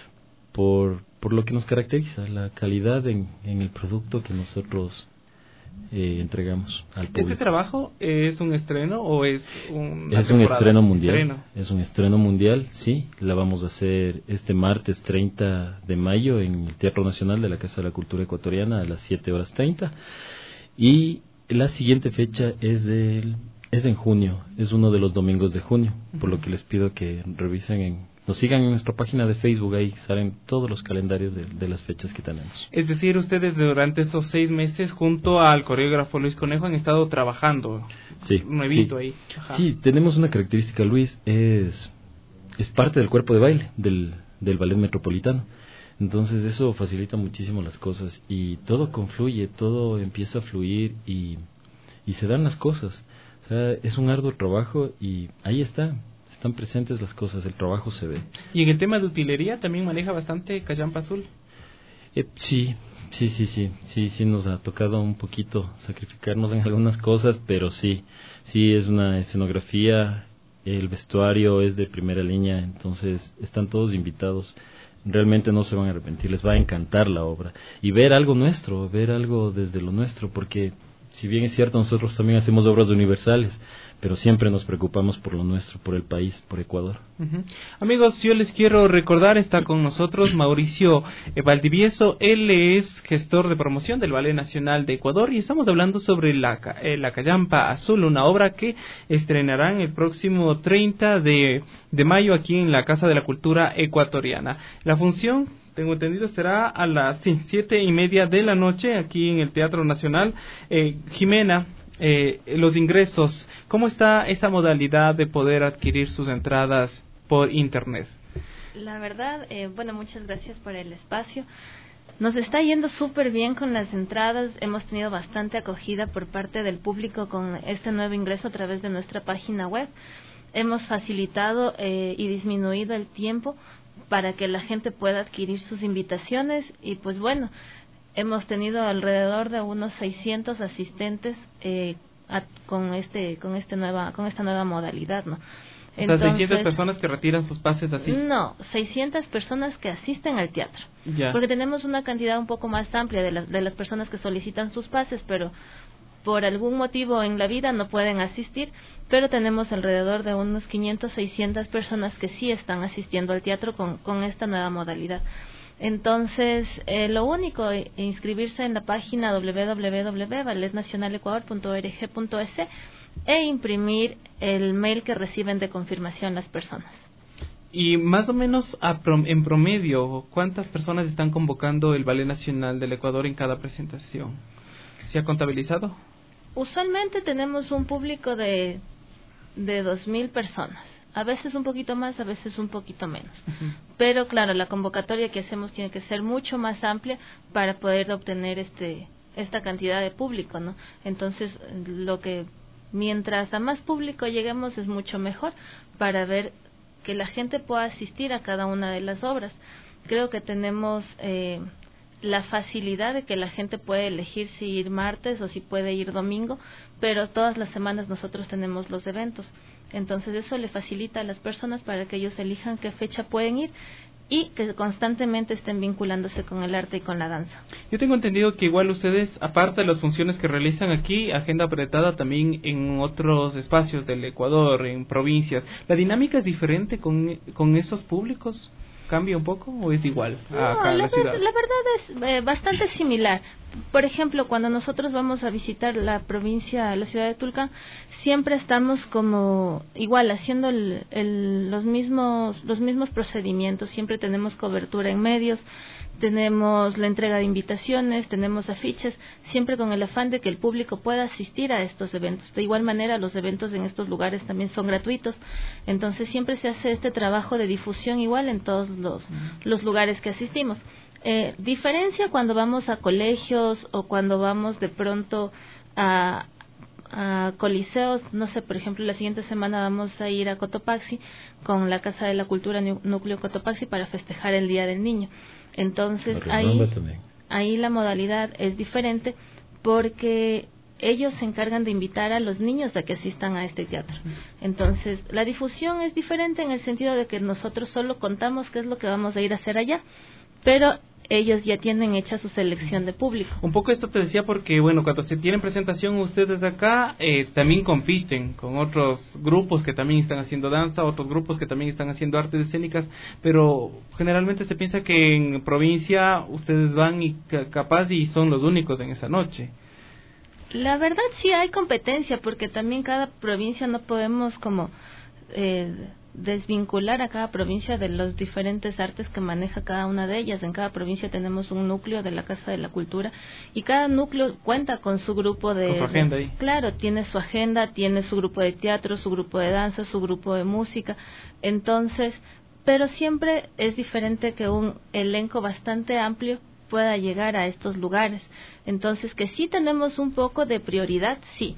por, por lo que nos caracteriza, la calidad en, en el producto que nosotros eh, entregamos al público. ¿Este trabajo es un estreno o es un Es un estreno mundial. Estreno. Es un estreno mundial, sí. La vamos a hacer este martes treinta de mayo en el Teatro Nacional de la Casa de la Cultura Ecuatoriana a las siete horas treinta. Y la siguiente fecha es del, es en junio, es uno de los domingos de junio, uh-huh. por lo que les pido que revisen en nos sigan en nuestra página de Facebook, ahí salen todos los calendarios de, de las fechas que tenemos. Es decir, ustedes durante esos seis meses junto al coreógrafo Luis Conejo han estado trabajando. Sí. Nuevito sí. ahí. Ajá. Sí, tenemos una característica, Luis, es, es parte del cuerpo de baile del, del ballet metropolitano. Entonces eso facilita muchísimo las cosas y todo confluye, todo empieza a fluir y, y se dan las cosas. O sea, es un arduo trabajo y ahí está. Están presentes las cosas, el trabajo se ve. ¿Y en el tema de utilería también maneja bastante Callampa Azul? Eh, sí, sí, sí, sí, sí, sí nos ha tocado un poquito sacrificarnos en algunas cosas, pero sí, sí es una escenografía, el vestuario es de primera línea, entonces están todos invitados. Realmente no se van a arrepentir, les va a encantar la obra. Y ver algo nuestro, ver algo desde lo nuestro, porque si bien es cierto, nosotros también hacemos obras universales, pero siempre nos preocupamos por lo nuestro, por el país, por Ecuador. Uh-huh. Amigos, yo les quiero recordar, está con nosotros Mauricio Valdivieso, él es gestor de promoción del Ballet Nacional de Ecuador y estamos hablando sobre la, eh, la Callampa Azul, una obra que estrenarán el próximo treinta de mayo aquí en la Casa de la Cultura Ecuatoriana. La función, tengo entendido, será a las sí, siete y media de la noche aquí en el Teatro Nacional. Eh, Jimena, eh, los ingresos, ¿cómo está esa modalidad de poder adquirir sus entradas por internet? La verdad, eh, bueno, muchas gracias por el espacio. Nos está yendo súper bien con las entradas, hemos tenido bastante acogida por parte del público con este nuevo ingreso a través de nuestra página web. Hemos facilitado eh, y disminuido el tiempo para que la gente pueda adquirir sus invitaciones y pues bueno, hemos tenido alrededor de unos seiscientos asistentes eh, a, con este con este nueva con esta nueva modalidad, ¿no? Entonces, seiscientas personas que retiran sus pases así. No, seiscientas personas que asisten al teatro. Ya. Porque tenemos una cantidad un poco más amplia de, la, de las personas que solicitan sus pases, pero por algún motivo en la vida no pueden asistir, pero tenemos alrededor de unos quinientas, seiscientas personas que sí están asistiendo al teatro con, con esta nueva modalidad. Entonces, eh, lo único, eh, inscribirse en la página doble u doble u doble u punto ballet nacional ecuador punto org punto es e imprimir el mail que reciben de confirmación las personas. Y más o menos a prom- en promedio, ¿cuántas personas están convocando el Ballet Nacional del Ecuador en cada presentación? ¿Se ha contabilizado? Usualmente tenemos un público de de dos mil personas, a veces un poquito más, a veces un poquito menos. Uh-huh. Pero claro, la convocatoria que hacemos tiene que ser mucho más amplia para poder obtener este esta cantidad de público, ¿no? Entonces, lo que mientras a más público lleguemos es mucho mejor para ver que la gente pueda asistir a cada una de las obras. Creo que tenemos eh, la facilidad de que la gente puede elegir si ir martes o si puede ir domingo, pero todas las semanas nosotros tenemos los eventos. Entonces eso le facilita a las personas para que ellos elijan qué fecha pueden ir y que constantemente estén vinculándose con el arte y con la danza. Yo tengo entendido que igual ustedes, aparte de las funciones que realizan aquí, agenda apretada también en otros espacios del Ecuador, en provincias. ¿La dinámica es diferente con, con esos públicos? ¿Cambia un poco o es igual a acá no, en la, la ciudad? Ver, la verdad es eh, bastante similar. Por ejemplo, cuando nosotros vamos a visitar la provincia, la ciudad de Tulcán, siempre estamos como igual haciendo el, el, los mismos los mismos procedimientos. Siempre tenemos cobertura en medios, tenemos la entrega de invitaciones, tenemos afiches, siempre con el afán de que el público pueda asistir a estos eventos. De igual manera, los eventos en estos lugares también son gratuitos, entonces siempre se hace este trabajo de difusión igual en todos los, los lugares que asistimos. Eh, diferencia cuando vamos a colegios o cuando vamos de pronto a, a coliseos, no sé, por ejemplo, la siguiente semana vamos a ir a Cotopaxi con la Casa de la Cultura Núcleo Cotopaxi para festejar el Día del Niño. Entonces ahí, ahí la modalidad es diferente porque ellos se encargan de invitar a los niños a que asistan a este teatro. Entonces la difusión es diferente en el sentido de que nosotros solo contamos qué es lo que vamos a ir a hacer allá, pero ellos ya tienen hecha su selección de público. Un poco esto te decía porque, bueno, cuando se tienen presentación ustedes acá, eh, también compiten con otros grupos que también están haciendo danza, otros grupos que también están haciendo artes escénicas, pero generalmente se piensa que en provincia ustedes van y capaz y son los únicos en esa noche. La verdad sí hay competencia, porque también cada provincia no podemos como eh, desvincular a cada provincia de los diferentes artes que maneja cada una de ellas. En cada provincia tenemos un núcleo de la Casa de la Cultura y cada núcleo cuenta con su grupo de... Con su agenda ahí. Claro, tiene su agenda, tiene su grupo de teatro, su grupo de danza, su grupo de música. Entonces, pero siempre es diferente que un elenco bastante amplio pueda llegar a estos lugares. Entonces, que sí tenemos un poco de prioridad, sí,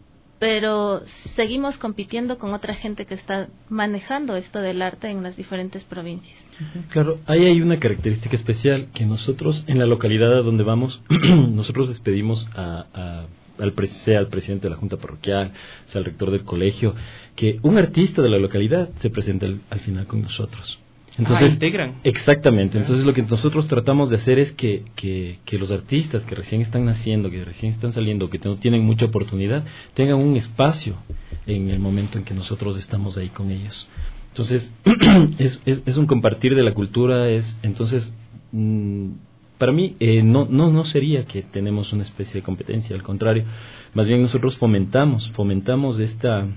pero seguimos compitiendo con otra gente que está manejando esto del arte en las diferentes provincias. Claro, ahí hay una característica especial que nosotros en la localidad a donde vamos, nosotros les pedimos a, a al sea al presidente de la junta parroquial, sea al rector del colegio, que un artista de la localidad se presente al, al final con nosotros. Entonces, ah, integran. Exactamente. Entonces, lo que nosotros tratamos de hacer es que, que, que los artistas que recién están naciendo, que recién están saliendo, que no tienen mucha oportunidad, tengan un espacio en el momento en que nosotros estamos ahí con ellos. Entonces, es, es, es un compartir de la cultura. Es entonces, mmm, para mí, eh, no, no, no sería que tenemos una especie de competencia, al contrario, más bien nosotros fomentamos, fomentamos esta...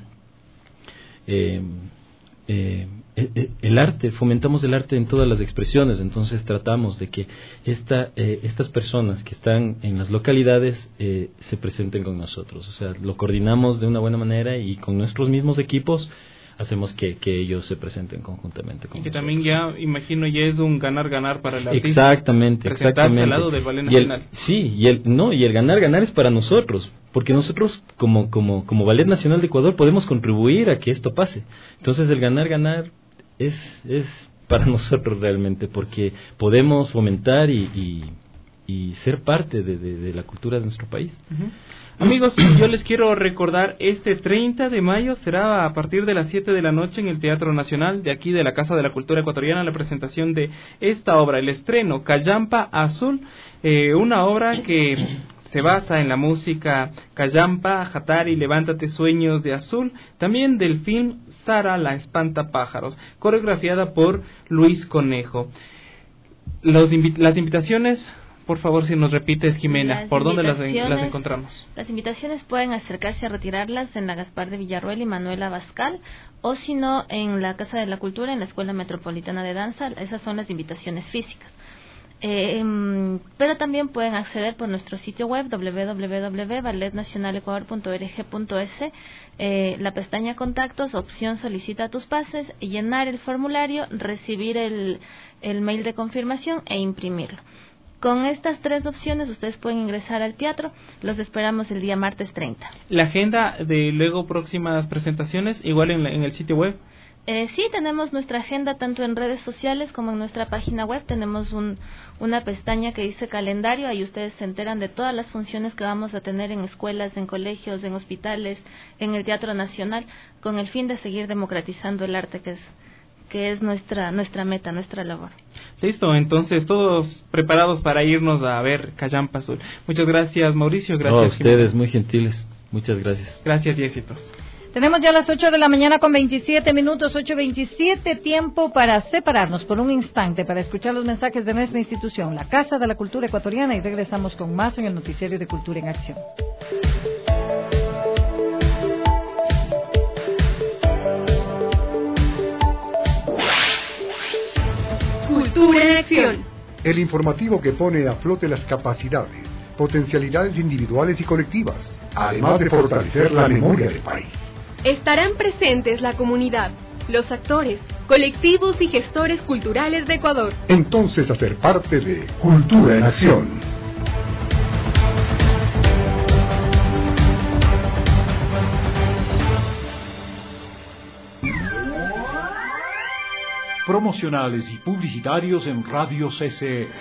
Eh, eh, el arte, fomentamos el arte en todas las expresiones. Entonces tratamos de que esta, eh, estas personas que están en las localidades eh, se presenten con nosotros, o sea, lo coordinamos de una buena manera y con nuestros mismos equipos hacemos que, que ellos se presenten conjuntamente con y que nosotros. También ya, imagino, ya es un ganar-ganar para el artista. Exactamente, exactamente. Al lado del Ballet y el, Nacional. sí, y el, no, y el ganar-ganar es para nosotros, porque nosotros como, como, como Ballet Nacional de Ecuador podemos contribuir a que esto pase. Entonces el ganar-ganar es, es para nosotros realmente, porque podemos fomentar y, y, y ser parte de, de, de la cultura de nuestro país. Uh-huh. Amigos, yo les quiero recordar, este treinta de mayo será a partir de las siete de la noche en el Teatro Nacional de aquí de la Casa de la Cultura Ecuatoriana la presentación de esta obra, el estreno Callampa Azul, eh, una obra que se basa en la música Callampa, Jatari, Levántate Sueños de Azul, también del film Sara la Espantapájaros, coreografiada por Luis Conejo. Los invi- las invitaciones, por favor, si nos repites, Jimena, las ¿por dónde las, las encontramos? Las invitaciones pueden acercarse a retirarlas en la Gaspar de Villarroel y Manuel Abascal, o si no, en la Casa de la Cultura, en la Escuela Metropolitana de Danza. Esas son las invitaciones físicas. Eh, pero también pueden acceder por nuestro sitio web doble u doble u doble u punto ballet nacional ecuador punto org punto es, eh, la pestaña contactos, opción solicita tus pases, llenar el formulario, recibir el, el mail de confirmación e imprimirlo. Con estas tres opciones ustedes pueden ingresar al teatro. Los esperamos el día martes treinta. La agenda de luego próximas presentaciones, igual en, la, en el sitio web. Eh, sí, tenemos nuestra agenda tanto en redes sociales como en nuestra página web. Tenemos un, una pestaña que dice calendario. Ahí ustedes se enteran de todas las funciones que vamos a tener en escuelas, en colegios, en hospitales, en el Teatro Nacional, con el fin de seguir democratizando el arte, que es que es nuestra nuestra meta, nuestra labor. Listo, entonces todos preparados para irnos a ver Callampa Azul. Muchas gracias, Mauricio. Gracias. No, a ustedes, muy gentiles. Muchas gracias. Gracias y éxitos. Tenemos ya las ocho de la mañana con veintisiete minutos, ocho veintisiete, tiempo para separarnos por un instante para escuchar los mensajes de nuestra institución, la Casa de la Cultura Ecuatoriana, y regresamos con más en el noticiario de Cultura en Acción. Cultura en Acción. El informativo que pone a flote las capacidades, potencialidades individuales y colectivas, además de fortalecer la memoria del país. Estarán presentes la comunidad, los actores, colectivos y gestores culturales de Ecuador. Entonces, hacer parte de Cultura en Acción. Promocionales y publicitarios en Radio C C E.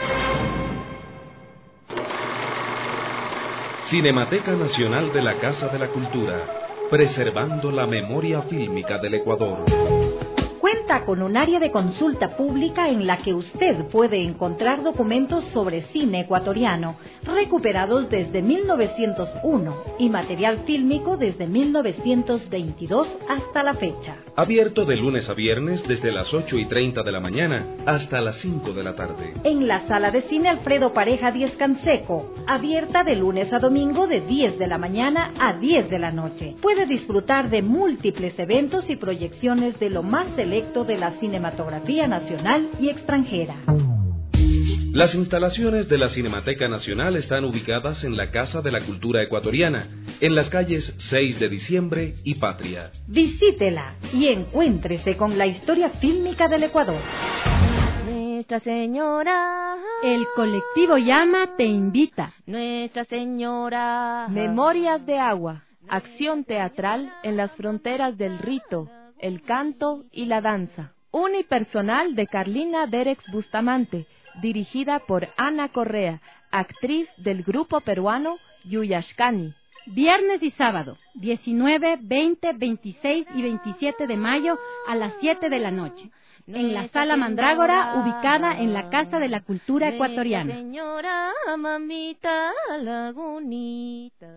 Cinemateca Nacional de la Casa de la Cultura, preservando la memoria fílmica del Ecuador. Cuenta con un área de consulta pública en la que usted puede encontrar documentos sobre cine ecuatoriano, recuperados desde mil novecientos uno y material fílmico desde mil novecientos veintidós hasta la fecha. Abierto de lunes a viernes desde las ocho y treinta de la mañana hasta las cinco de la tarde. En la sala de cine Alfredo Pareja Díez Canseco, abierta de lunes a domingo de diez de la mañana a diez de la noche. Puede disfrutar de múltiples eventos y proyecciones de lo más selecto de la cinematografía nacional y extranjera. Las instalaciones de la Cinemateca Nacional están ubicadas en la Casa de la Cultura Ecuatoriana, en las calles seis de diciembre y Patria. Visítela y encuéntrese con la historia fílmica del Ecuador. Nuestra Señora. El colectivo Llama te invita. Nuestra Señora. Memorias de Agua. Acción teatral en las fronteras del rito, el canto y la danza. Unipersonal de Carlina Derex Bustamante, dirigida por Ana Correa, actriz del grupo peruano Yuyashkani. Viernes y sábado, diecinueve, veinte, veintiséis y veintisiete de mayo a las siete de la noche, en la Sala Mandrágora, ubicada en la Casa de la Cultura Ecuatoriana. Señora, mamita lagunita.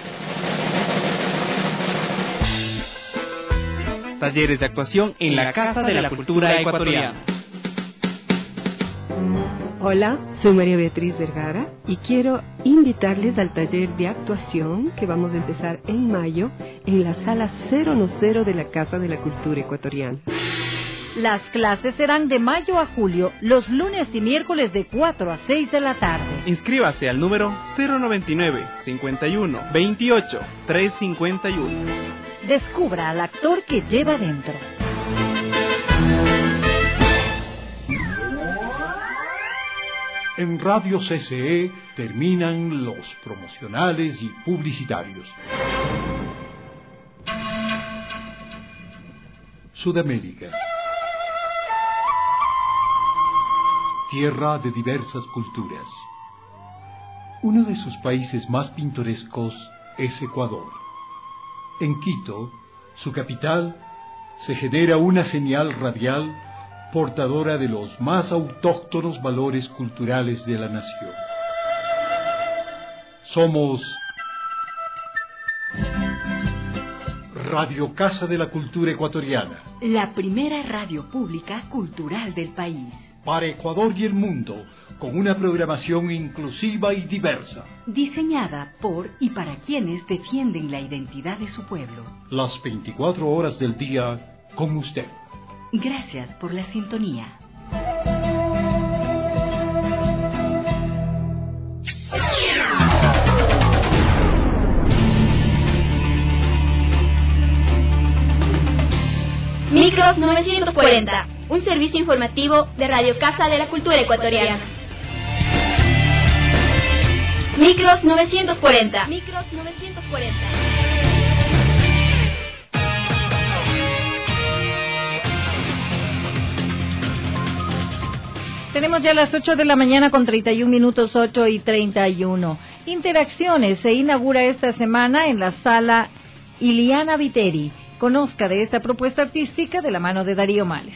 Talleres de actuación en la Casa de la Cultura Ecuatoriana. Hola, soy María Beatriz Vergara y quiero invitarles al taller de actuación que vamos a empezar en mayo en la sala cero cero de la Casa de la Cultura Ecuatoriana. Las clases serán de mayo a julio, los lunes y miércoles de cuatro a seis de la tarde. Inscríbase al número cero noventa y nueve, cincuenta y uno, veintiocho, trescientos cincuenta y uno. Descubra al actor que lleva dentro. En Radio C C E terminan los promocionales y publicitarios. Sudamérica. Tierra de diversas culturas. Uno de sus países más pintorescos es Ecuador. En Quito, su capital, se genera una señal radial portadora de los más autóctonos valores culturales de la nación. Somos Radio Casa de la Cultura Ecuatoriana, la primera radio pública cultural del país. Para Ecuador y el mundo, con una programación inclusiva y diversa. Diseñada por y para quienes defienden la identidad de su pueblo. Las veinticuatro horas del día con usted. Gracias por la sintonía. Micros novecientos cuarenta, un servicio informativo de Radio Casa de la Cultura Ecuatoriana. Micros novecientos cuarenta. Micros novecientos cuarenta. Tenemos ya las ocho de la mañana con treinta y un minutos, ocho y treinta y uno. Interacciones se inaugura esta semana en la sala Iliana Viteri. Conozca de esta propuesta artística de la mano de Darío Males.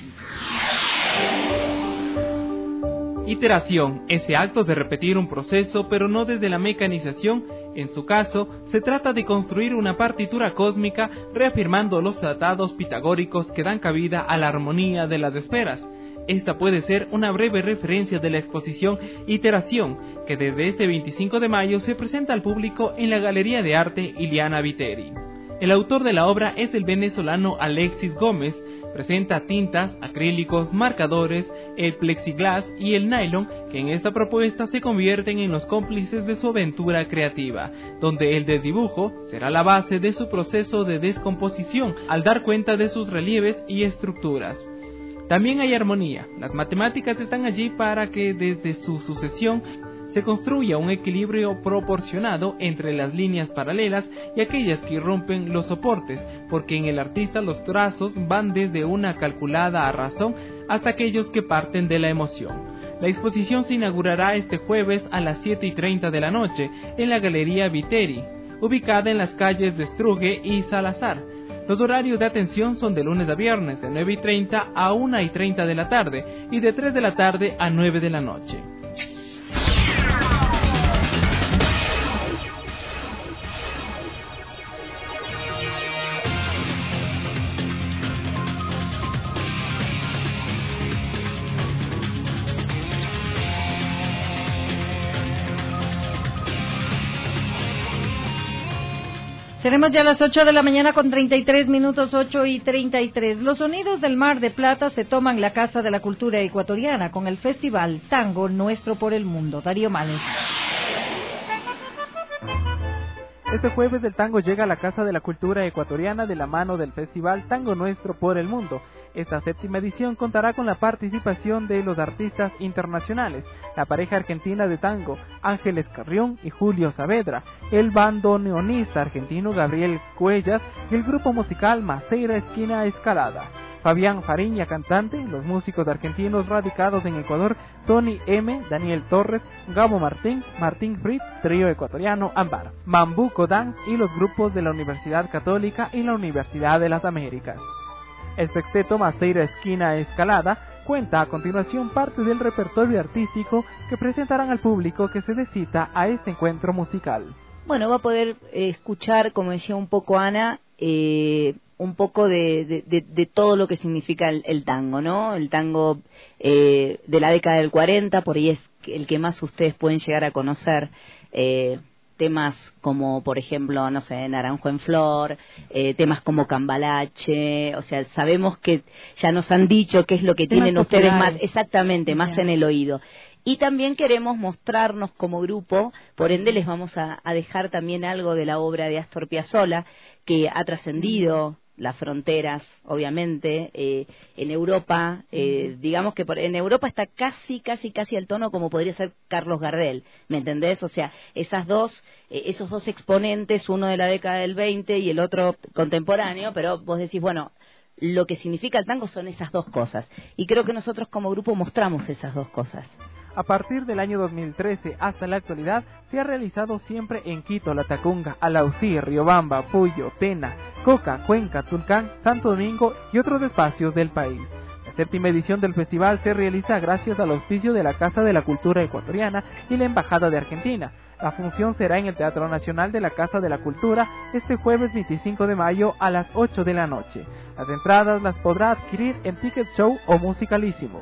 Iteración, ese acto de repetir un proceso, pero no desde la mecanización. En su caso, se trata de construir una partitura cósmica reafirmando los tratados pitagóricos que dan cabida a la armonía de las esferas. Esta puede ser una breve referencia de la exposición Iteración, que desde este veinticinco de mayo se presenta al público en la Galería de Arte Iliana Viteri. El autor de la obra es el venezolano Alexis Gómez. Presenta tintas, acrílicos, marcadores, el plexiglas y el nylon, que en esta propuesta se convierten en los cómplices de su aventura creativa, donde el desdibujo será la base de su proceso de descomposición al dar cuenta de sus relieves y estructuras. También hay armonía. Las matemáticas están allí para que desde su sucesión se construya un equilibrio proporcionado entre las líneas paralelas y aquellas que irrumpen los soportes, porque en el artista los trazos van desde una calculada razón hasta aquellos que parten de la emoción. La exposición se inaugurará este jueves a las siete y treinta de la noche en la Galería Viteri, ubicada en las calles de Struge y Salazar. Los horarios de atención son de lunes a viernes de nueve y treinta a una y treinta de la tarde y de tres de la tarde a nueve de la noche. Tenemos ya las ocho de la mañana con treinta y tres minutos, ocho y treinta y tres. Los sonidos del Mar de Plata se toman la Casa de la Cultura Ecuatoriana con el Festival Tango Nuestro por el Mundo. Darío Males. Este jueves el tango llega a la Casa de la Cultura Ecuatoriana de la mano del Festival Tango Nuestro por el Mundo. Esta séptima edición contará con la participación de los artistas internacionales, la pareja argentina de tango, Ángeles Carrión y Julio Saavedra, el bandoneonista argentino Gabriel Cuellas y el grupo musical Maceira Esquina Escalada. Fabián Fariña, cantante, los músicos argentinos radicados en Ecuador, Tony M., Daniel Torres, Gabo Martín, Martín Fritz, trío ecuatoriano Ambar, Mambuco Dance y los grupos de la Universidad Católica y la Universidad de las Américas. El sexteto Maceira Esquina Escalada cuenta a continuación parte del repertorio artístico que presentarán al público que se cita a este encuentro musical. Bueno, va a poder eh, escuchar, como decía un poco Ana, eh, un poco de, de, de, de todo lo que significa el, el tango, ¿no? El tango eh, de la década del cuarenta, por ahí es el que más ustedes pueden llegar a conocer. Eh, temas como, por ejemplo, no sé, Naranjo en Flor, eh, temas como Cambalache, o sea, sabemos que ya nos han dicho qué es lo que temas tienen ustedes más, exactamente, más yeah. en el oído. Y también queremos mostrarnos como grupo, por ende les vamos a, a dejar también algo de la obra de Astor Piazzolla, que ha trascendido las fronteras, obviamente, eh, en Europa, eh, digamos que por, en Europa está casi, casi, casi al tono como podría ser Carlos Gardel, ¿me entendés? O sea, esas dos, eh, esos dos exponentes, uno de la década del veinte y el otro contemporáneo, pero vos decís, bueno, lo que significa el tango son esas dos cosas, y creo que nosotros como grupo mostramos esas dos cosas. A partir del año dos mil trece hasta la actualidad, se ha realizado siempre en Quito, Latacunga, Alausí, Riobamba, Puyo, Tena, Coca, Cuenca, Tulcán, Santo Domingo y otros espacios del país. La séptima edición del festival se realiza gracias al auspicio de la Casa de la Cultura Ecuatoriana y la Embajada de Argentina. La función será en el Teatro Nacional de la Casa de la Cultura este jueves veinticinco de mayo a las ocho de la noche. Las entradas las podrá adquirir en Ticket Show o Musicalísimo.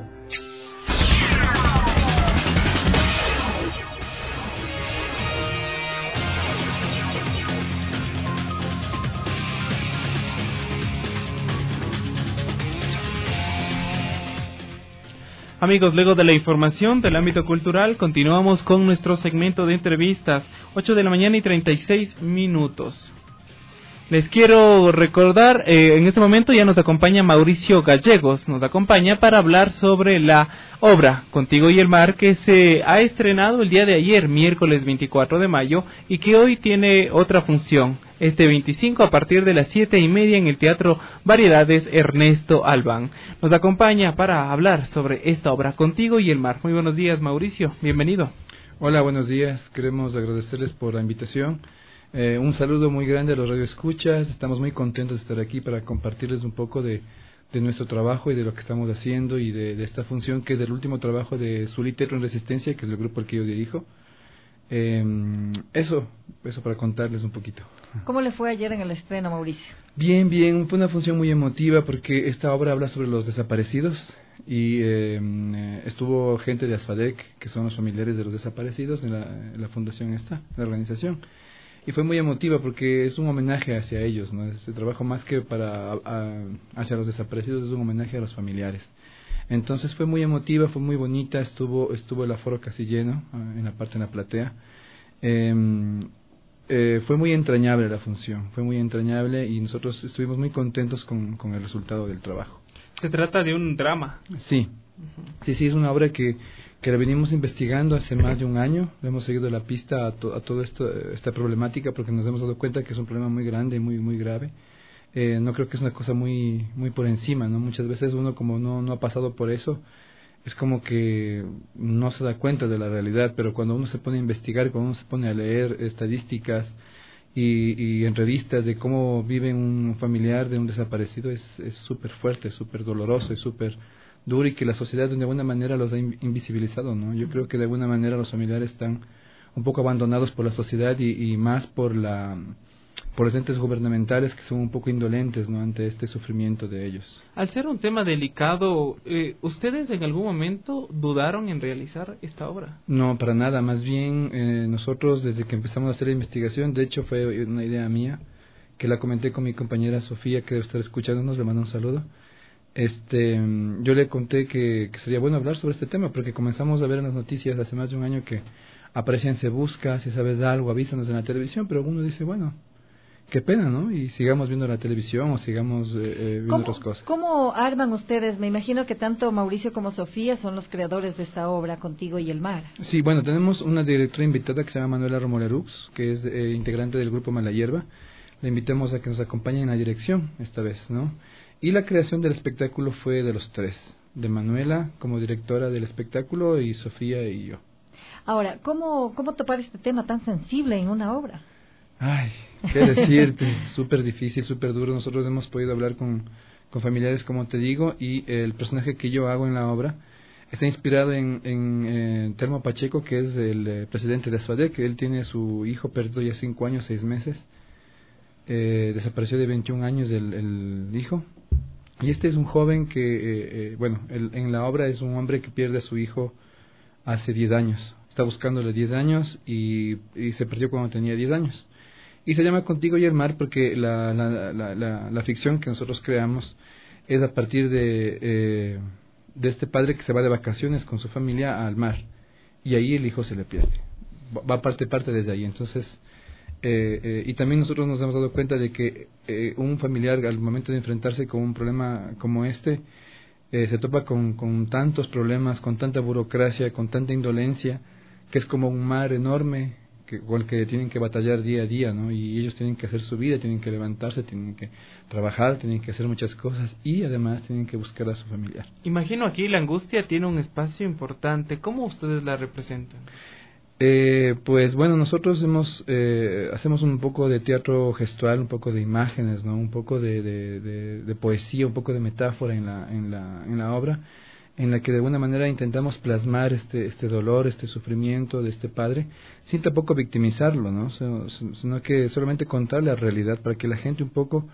Amigos, luego de la información del ámbito cultural, continuamos con nuestro segmento de entrevistas, ocho de la mañana y treinta y seis minutos. Les quiero recordar, eh, en este momento ya nos acompaña Mauricio Gallegos, nos acompaña para hablar sobre la obra Contigo y el Mar, que se ha estrenado el día de ayer, miércoles veinticuatro de mayo, y que hoy tiene otra función, este veinticinco a partir de las siete y media en el Teatro Variedades Ernesto Albán. Nos acompaña para hablar sobre esta obra Contigo y el Mar. Muy buenos días, Mauricio, bienvenido. Hola, buenos días, queremos agradecerles por la invitación. Eh, un saludo muy grande a los radioescuchas, estamos muy contentos de estar aquí para compartirles un poco de, de nuestro trabajo y de lo que estamos haciendo y de, de esta función que es el último trabajo de Zuliteto en Resistencia, que es el grupo al que yo dirijo. Eh, eso, eso para contarles un poquito. ¿Cómo le fue ayer en el estreno, Mauricio? Bien, bien, fue una función muy emotiva porque esta obra habla sobre los desaparecidos y eh, estuvo gente de ASFADEC, que son los familiares de los desaparecidos en la, en la fundación esta, la organización. Y fue muy emotiva porque es un homenaje hacia ellos, ¿no? Este trabajo más que para a, hacia los desaparecidos es un homenaje a los familiares. Entonces fue muy emotiva, fue muy bonita, estuvo estuvo el aforo casi lleno en la parte en la platea. Eh, eh, fue muy entrañable la función, fue muy entrañable y nosotros estuvimos muy contentos con, con el resultado del trabajo. Se trata de un drama. Sí, sí, sí, es una obra que que la venimos investigando hace más de un año, le hemos seguido la pista a, to, a toda esta problemática porque nos hemos dado cuenta que es un problema muy grande y muy muy grave. Eh, no creo que es una cosa muy muy por encima, ¿no? Muchas veces uno como no no ha pasado por eso, es como que no se da cuenta de la realidad, pero cuando uno se pone a investigar, cuando uno se pone a leer estadísticas y, y en revistas de cómo vive un familiar de un desaparecido, es es súper fuerte, súper doloroso, es súper duro y que la sociedad de alguna manera los ha invisibilizado, ¿no? Yo creo que de alguna manera los familiares están un poco abandonados por la sociedad y, y más por la por los entes gubernamentales que son un poco indolentes, ¿no? Ante este sufrimiento de ellos. Al ser un tema delicado, eh, ¿ustedes en algún momento dudaron en realizar esta obra? No, para nada, más bien eh, nosotros desde que empezamos a hacer la investigación, de hecho fue una idea mía, que la comenté con mi compañera Sofía, que debe estar escuchándonos, le mando un saludo. Este, yo le conté que, que sería bueno hablar sobre este tema porque comenzamos a ver en las noticias hace más de un año que aparecían Se Busca, si sabes algo, avísanos en la televisión, pero uno dice, bueno, qué pena, ¿no? Y sigamos viendo la televisión o sigamos eh, eh, viendo ¿Cómo, otras cosas. ¿Cómo arman ustedes? Me imagino que tanto Mauricio como Sofía son los creadores de esta obra, Contigo y el Mar. Sí, bueno, tenemos una directora invitada que se llama Manuela Romolerux, que es eh, integrante del grupo Mala Hierba. Le invitamos a que nos acompañe en la dirección esta vez, ¿no? Y la creación del espectáculo fue de los tres, de Manuela como directora del espectáculo y Sofía y yo. Ahora, ¿cómo, cómo topar este tema tan sensible en una obra? Ay, qué decirte, súper difícil, súper duro. Nosotros hemos podido hablar con, con familiares, como te digo, y el personaje que yo hago en la obra está inspirado en, en eh, Telmo Pacheco, que es el eh, presidente de ASFADEC. Él tiene a su hijo perdido ya cinco años, seis meses. Eh, desapareció de veintiún años el, el hijo. Y este es un joven que, eh, eh, bueno, el, en la obra es un hombre que pierde a su hijo hace diez años. Está buscándole diez años y, y se perdió cuando tenía diez años. Y se llama Contigo y el Mar porque la, la, la, la, la ficción que nosotros creamos es a partir de, eh, de este padre que se va de vacaciones con su familia al mar. Y ahí el hijo se le pierde. Va parte, parte desde ahí. Entonces... Eh, eh, y también nosotros nos hemos dado cuenta de que eh, un familiar al momento de enfrentarse con un problema como este eh, se topa con, con tantos problemas, con tanta burocracia, con tanta indolencia, que es como un mar enorme que, con el que tienen que batallar día a día, ¿no? Y ellos tienen que hacer su vida, tienen que levantarse, tienen que trabajar, tienen que hacer muchas cosas y además tienen que buscar a su familiar. Imagino aquí la angustia tiene un espacio importante. ¿Cómo ustedes la representan? Eh, pues bueno, nosotros hemos eh, hacemos un poco de teatro gestual, un poco de imágenes, ¿no? Un poco de, de, de, de poesía, un poco de metáfora en la en la en la obra, en la que de alguna manera intentamos plasmar este este dolor, este sufrimiento de este padre, sin tampoco victimizarlo, ¿no? Sino, sino que solamente contar la realidad para que la gente un poco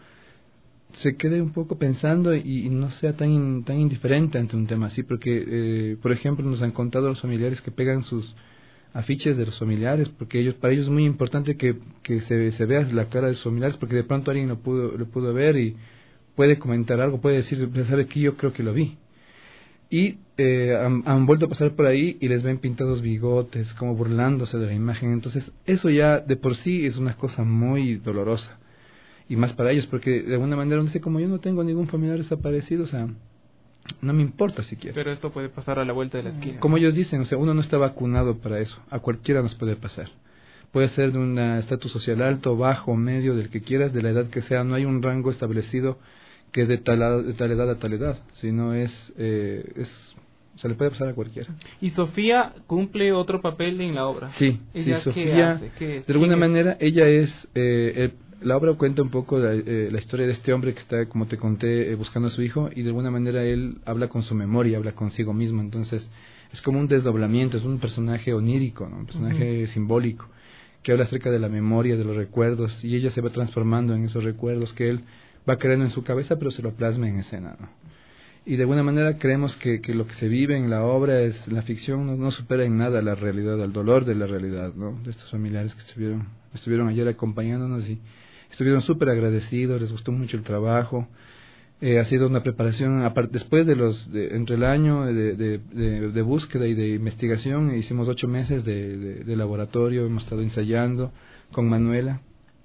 se quede un poco pensando y, y no sea tan tan indiferente ante un tema así, porque eh, por ejemplo nos han contado los familiares que pegan sus afiches de los familiares, porque ellos para ellos es muy importante que, que se, se vea la cara de sus familiares, porque de pronto alguien lo pudo, lo pudo ver y puede comentar algo, puede decir, ¿sabe qué? Yo creo que lo vi. Y eh, han, han vuelto a pasar por ahí y les ven pintados bigotes, como burlándose de la imagen. Entonces eso ya de por sí es una cosa muy dolorosa. y más para ellos, porque de alguna manera uno dice, como yo no tengo ningún familiar desaparecido, o sea, no me importa siquiera. Pero esto puede pasar a la vuelta de la esquina. Como ellos dicen, o sea, uno no está vacunado para eso, a cualquiera nos puede pasar. Puede ser de un estatus social alto, bajo, medio, del que quieras, de la edad que sea, no hay un rango establecido que es de tal, de tal edad a tal edad, sino es, eh, es, se le puede pasar a cualquiera. ¿Y Sofía cumple otro papel en la obra? Sí, sí, Sofía, ¿qué hace? ¿Qué es? de alguna ¿Quién manera, es? ella es, eh, el, la obra cuenta un poco la, eh, la historia de este hombre que está, como te conté, eh, buscando a su hijo, y de alguna manera él habla con su memoria, habla consigo mismo, entonces es como un desdoblamiento, es un personaje onírico, ¿no? Un personaje uh-huh. simbólico, que habla acerca de la memoria, de los recuerdos, y ella se va transformando en esos recuerdos que él va creando en su cabeza, pero se lo plasma en escena, ¿no? Y de alguna manera creemos que, que lo que se vive en la obra, es la ficción, no, no supera en nada la realidad, el dolor de la realidad, ¿no? De estos familiares que estuvieron, estuvieron ayer acompañándonos y estuvieron súper agradecidos, les gustó mucho el trabajo. Eh, ha sido una preparación, aparte, después de los, de, entre el año de, de, de, de búsqueda y de investigación, hicimos ocho meses de, de, de laboratorio, hemos estado ensayando con Manuela.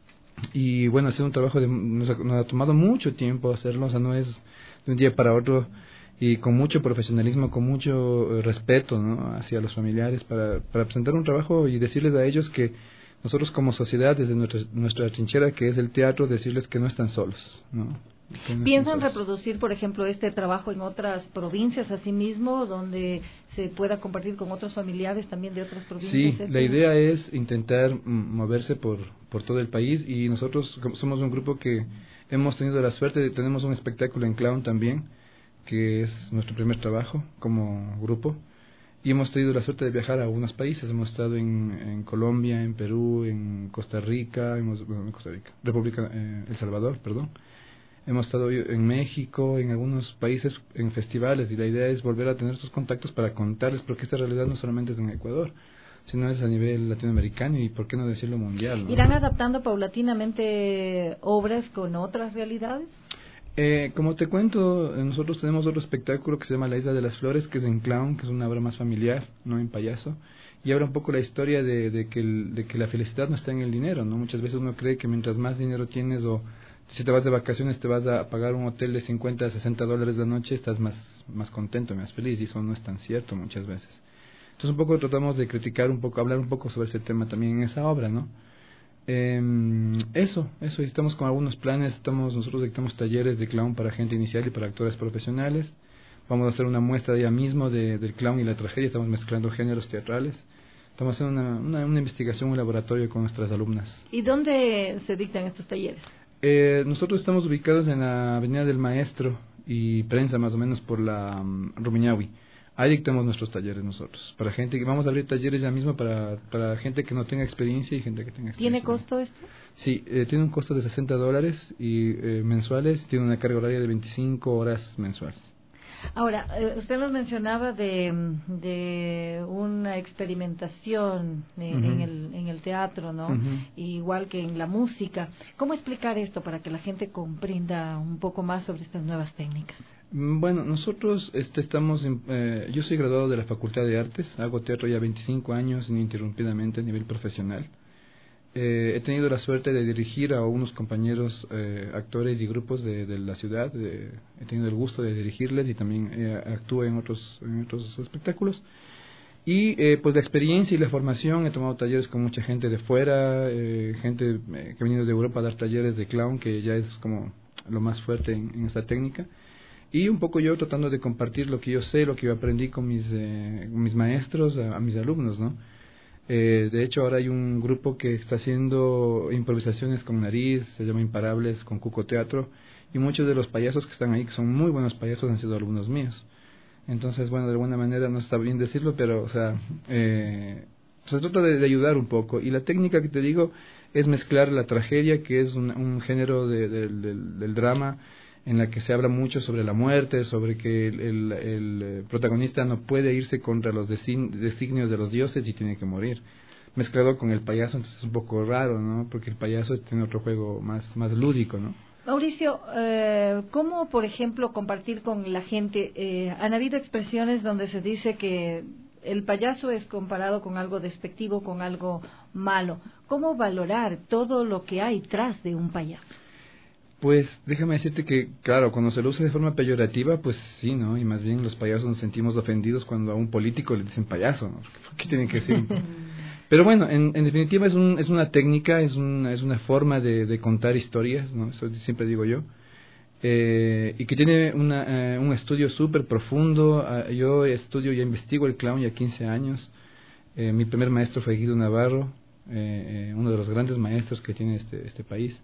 Y bueno, ha sido un trabajo, de, nos, ha, nos ha tomado mucho tiempo hacerlo, o sea, no es de un día para otro, y con mucho profesionalismo, con mucho eh, respeto, ¿no? Hacia los familiares, para, para presentar un trabajo y decirles a ellos que nosotros como sociedad, desde nuestra, nuestra trinchera, que es el teatro, decirles que no están solos, ¿no? ¿Piensan reproducir, por ejemplo, este trabajo en otras provincias asimismo, donde se pueda compartir con otros familiares también de otras provincias? Sí, este? La idea es intentar moverse por, por todo el país, y nosotros somos un grupo que hemos tenido la suerte de, tenemos un espectáculo en Clown también, que es nuestro primer trabajo como grupo, y hemos tenido la suerte de viajar a algunos países. Hemos estado en, en Colombia, en Perú, en Costa Rica, hemos, bueno, en Costa Rica, República, eh, El Salvador, perdón. Hemos estado en México, en algunos países, en festivales, y la idea es volver a tener estos contactos para contarles, porque esta realidad no solamente es en Ecuador, sino es a nivel latinoamericano y, por qué no decirlo, mundial, ¿no? ¿Irán adaptando paulatinamente obras con otras realidades? Eh, como te cuento, nosotros tenemos otro espectáculo que se llama La Isla de las Flores, que es en clown, que es una obra más familiar, no en payaso, y habla un poco la historia de, de, que el, de que la felicidad no está en el dinero, ¿no? Muchas veces uno cree que mientras más dinero tienes, o si te vas de vacaciones te vas a pagar un hotel de cincuenta a sesenta dólares la noche, estás más, más contento, más feliz, y eso no es tan cierto muchas veces. Entonces un poco tratamos de criticar un poco, hablar un poco sobre ese tema también en esa obra, ¿no? Eh, eso, eso, y estamos con algunos planes. Estamos, nosotros dictamos talleres de clown para gente inicial y para actores profesionales. Vamos a hacer una muestra ya mismo de, del clown y la tragedia. Estamos mezclando géneros teatrales. Estamos haciendo una, una, una investigación, un laboratorio con nuestras alumnas. ¿Y dónde se dictan estos talleres? Eh, nosotros estamos ubicados en la Avenida del Maestro y Prensa, más o menos por la um, Rumiñahui. Ahí dictamos nuestros talleres nosotros. Para gente que vamos a abrir talleres ya mismo para, para gente que no tenga experiencia y gente que tenga experiencia. ¿Tiene costo esto? Sí, eh, tiene un costo de sesenta dólares y, eh, mensuales. Tiene una carga horaria de veinticinco horas mensuales. Ahora, eh, usted nos mencionaba de, de una experimentación eh, uh-huh. en, el, en el teatro, ¿no? Uh-huh. Igual que en la música. ¿Cómo explicar esto para que la gente comprenda un poco más sobre estas nuevas técnicas? Bueno, nosotros este, estamos, en, eh, yo soy graduado de la Facultad de Artes, hago teatro ya veinticinco años ininterrumpidamente a nivel profesional. Eh, he tenido la suerte de dirigir a unos compañeros eh, actores y grupos de, de la ciudad, de, he tenido el gusto de dirigirles y también eh, actúo en otros, en otros espectáculos. Y eh, pues la experiencia y la formación, he tomado talleres con mucha gente de fuera, eh, gente eh, que ha venido de Europa a dar talleres de clown, que ya es como lo más fuerte en, en esta técnica. Y un poco yo tratando de compartir lo que yo sé, lo que yo aprendí con mis, eh, mis maestros, a, a mis alumnos, ¿no? Eh, de hecho, ahora hay un grupo que está haciendo improvisaciones con nariz, se llama Imparables, con Cuco Teatro, y muchos de los payasos que están ahí, que son muy buenos payasos, han sido alumnos míos. Entonces, bueno, de alguna manera, no está bien decirlo, pero, o sea, eh, se trata de, de ayudar un poco. Y la técnica que te digo es mezclar la tragedia, que es un, un género de, de, de, del, del drama, en la que se habla mucho sobre la muerte, sobre que el, el, el protagonista no puede irse contra los designios de los dioses y tiene que morir. Mezclado con el payaso, entonces es un poco raro, ¿no? Porque el payaso tiene otro juego más, más lúdico, ¿no? Mauricio, eh, ¿cómo, por ejemplo, compartir con la gente? Eh, han habido expresiones donde se dice que el payaso es comparado con algo despectivo, con algo malo. ¿Cómo valorar todo lo que hay tras de un payaso? Pues déjame decirte que, claro, cuando se lo usa de forma peyorativa, pues sí, ¿no? Y más bien los payasos nos sentimos ofendidos cuando a un político le dicen payaso, ¿no? ¿Por qué tienen que decir? Pero bueno, en, en definitiva es, un, es una técnica, es, un, es una forma de, de contar historias, ¿no? Eso siempre digo yo. Eh, y que tiene una, eh, un estudio súper profundo. Uh, yo estudio y investigo el clown ya quince años. Eh, mi primer maestro fue Guido Navarro, eh, eh, uno de los grandes maestros que tiene este, este país.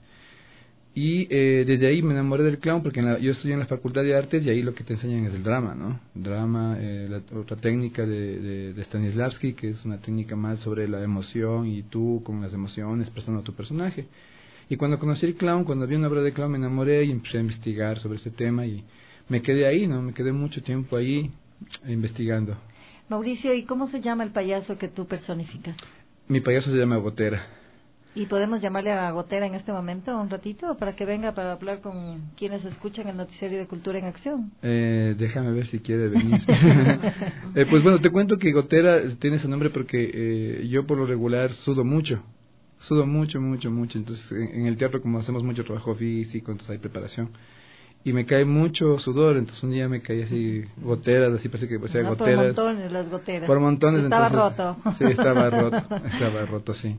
Y eh, desde ahí me enamoré del clown porque en la, yo estudié en la Facultad de Artes y ahí lo que te enseñan es el drama, ¿no? Drama, eh, la otra técnica de, de, de Stanislavski, que es una técnica más sobre la emoción y tú con las emociones expresando a tu personaje. Y cuando conocí el clown, cuando vi una obra de clown me enamoré y empecé a investigar sobre este tema y me quedé ahí, ¿no? Me quedé mucho tiempo ahí investigando. Mauricio, ¿y cómo se llama el payaso que tú personificas? Mi payaso se llama Gotera. ¿Y podemos llamarle a Gotera en este momento, un ratito, para que venga para hablar con quienes escuchan el noticiario de Cultura en Acción? Eh, déjame ver si quiere venir. eh, pues bueno, te cuento que Gotera tiene ese nombre porque eh, yo por lo regular sudo mucho. Sudo mucho, mucho, mucho. Entonces, en, en el teatro, como hacemos mucho trabajo físico, entonces hay preparación. Y me cae mucho sudor, entonces un día me caí así goteras, así parece que parecía no, goteras. Por montones las goteras. Por montones. Estaba entonces, roto. Sí, estaba roto, estaba roto, sí.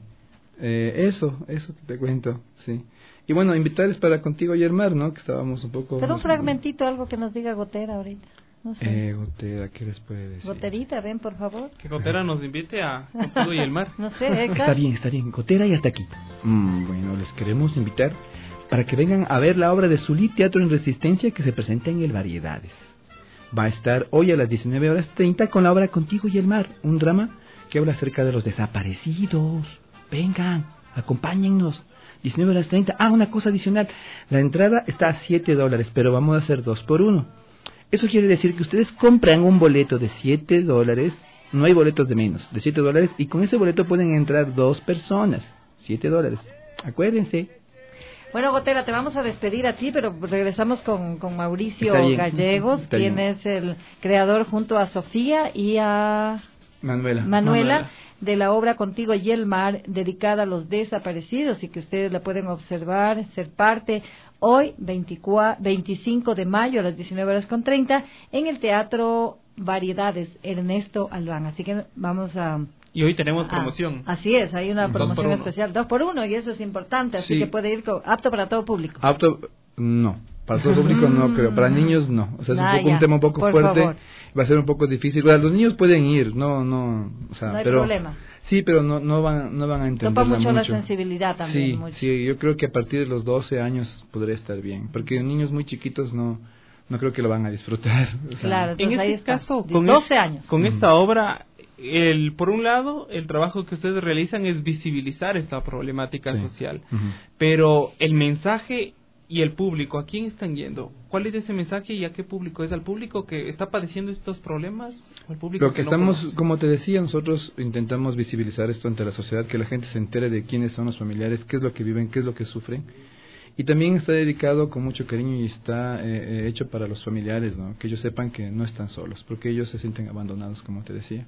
Eh, eso, eso que te cuento, sí. Y bueno, invitarles para Contigo y el Mar, ¿no? Que estábamos un poco... Pero un fragmentito, algo que nos diga Gotera ahorita. No sé. Eh, Gotera, ¿qué les puede decir? Goterita, ven, por favor. Que Gotera nos invite a Contigo y el Mar. No sé, Eka. Está bien, está bien. Gotera y hasta aquí. Mm, bueno, les queremos invitar para que vengan a ver la obra de Zulí Teatro en Resistencia que se presenta en el Variedades. Va a estar hoy a las diecinueve horas treinta con la obra Contigo y el Mar, un drama que habla acerca de los desaparecidos. Vengan, acompáñennos. diecinueve horas treinta. Ah, una cosa adicional. La entrada está a siete dólares, pero vamos a hacer dos por uno. Eso quiere decir que ustedes compran un boleto de siete dólares. No hay boletos de menos, de siete dólares. Y con ese boleto pueden entrar dos personas. siete dólares. Acuérdense. Bueno, Gotera, te vamos a despedir a ti, pero regresamos con, con Mauricio Gallegos, Está quien bien. es el creador junto a Sofía y a... Manuela. Manuela, Manuela. de la obra Contigo y el Mar, dedicada a los desaparecidos y que ustedes la pueden observar, ser parte, hoy, veinticuatro, veinticinco de mayo a las diecinueve horas con treinta, en el Teatro Variedades, Ernesto Albán. Así que vamos a... Y hoy tenemos Ah, promoción. así es, hay una Dos promoción por uno. especial, dos por uno, y eso es importante, así Sí. que puede ir co- apto para todo público. Apto, no. Para todo público no creo. Para niños no. O sea, es un, Ah, poco, ya. un tema un poco Por fuerte. favor. Va a ser un poco difícil. Bueno, los niños pueden ir, no, no. O sea, No hay pero, problema. Sí, pero no, no van, no van a entenderla Topa mucho, mucho. la sensibilidad también. Sí, mucho. sí, yo creo que a partir de los doce años podría estar bien. Porque niños muy chiquitos no, no creo que lo van a disfrutar. O sea, Claro, En entonces ahí este está. caso, De con, doce es- años. con Mm. esta obra, el, por un lado, el trabajo que ustedes realizan es visibilizar esta problemática Sí. social. Ujú. Pero el mensaje y el público, ¿a quién están yendo? ¿Cuál es ese mensaje y a qué público? ¿Es al público que está padeciendo estos problemas o al público Lo que no estamos, conoce? como te decía, nosotros intentamos visibilizar esto ante la sociedad, que la gente se entere de quiénes son los familiares, qué es lo que viven, qué es lo que sufren. Y también está dedicado con mucho cariño y está eh, eh, hecho para los familiares, ¿no? Que ellos sepan que no están solos, porque ellos se sienten abandonados, como te decía.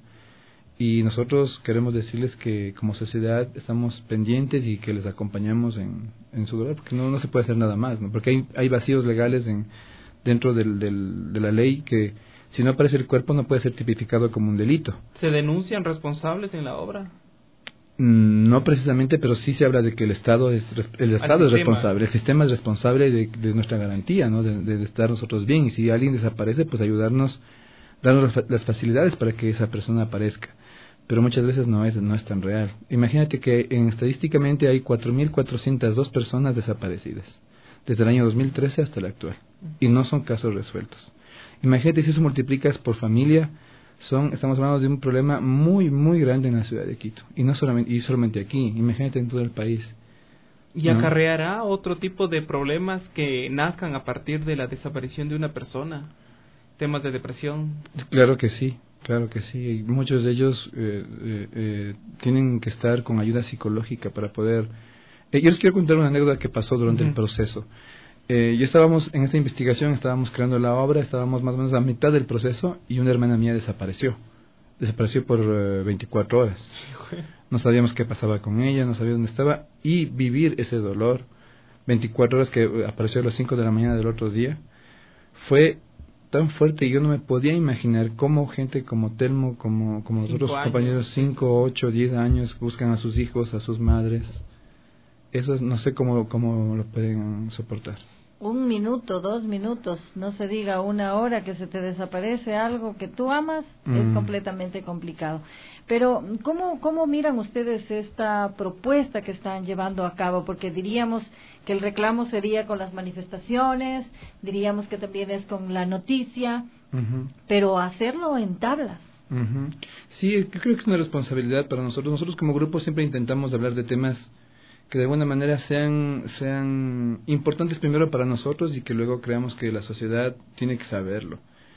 Y nosotros queremos decirles que como sociedad estamos pendientes y que les acompañamos en, en su dolor, porque no, no se puede hacer nada más, ¿no? Porque hay, hay vacíos legales en, dentro del, del, de la ley que si no aparece el cuerpo no puede ser tipificado como un delito. ¿Se denuncian responsables en la obra? Mm, No precisamente, pero sí se habla de que el Estado es res- el Estado es sistema. responsable, el sistema es responsable de, de nuestra garantía, ¿no? De, de estar nosotros bien, y si alguien desaparece, pues ayudarnos, darnos las, fa- las facilidades para que esa persona aparezca. Pero muchas veces no es no es tan real. Imagínate que en, estadísticamente hay cuatro mil cuatrocientas dos personas desaparecidas desde el año dos mil trece hasta el actual, y no son casos resueltos. Imagínate si eso multiplicas por familia. Son, estamos hablando de un problema muy, muy grande en la ciudad de Quito. Y no solamente, y solamente aquí, imagínate en todo el país. ¿Y ¿No? acarreará otro tipo de problemas que nazcan a partir de la desaparición de una persona? Temas de depresión. Claro que sí, claro que sí. Y muchos de ellos eh, eh, eh, tienen que estar con ayuda psicológica para poder... Eh, yo les quiero contar una anécdota que pasó durante Ujú. el proceso. Eh, yo estábamos en esta investigación, estábamos creando la obra, estábamos más o menos a mitad del proceso y una hermana mía desapareció. Desapareció por eh, veinticuatro horas. No sabíamos qué pasaba con ella, no sabíamos dónde estaba, y vivir ese dolor veinticuatro horas que apareció a las cinco de la mañana del otro día, fue tan fuerte y yo no me podía imaginar cómo gente como Telmo, como, como los otros compañeros, cinco, ocho, diez años, buscan a sus hijos, a sus madres. Eso es, no sé cómo, cómo lo pueden soportar. Un minuto, dos minutos, no se diga una hora que se te desaparece algo que tú amas, mm. es completamente complicado. Pero, ¿cómo, ¿cómo miran ustedes esta propuesta que están llevando a cabo? Porque diríamos que el reclamo sería con las manifestaciones, diríamos que también es con la noticia, uh-huh. pero hacerlo en tablas. Uh-huh. Sí, yo creo que es una responsabilidad para nosotros. Nosotros como grupo siempre intentamos hablar de temas que de alguna manera sean sean importantes primero para nosotros y que luego creamos que la sociedad tiene que saberlo.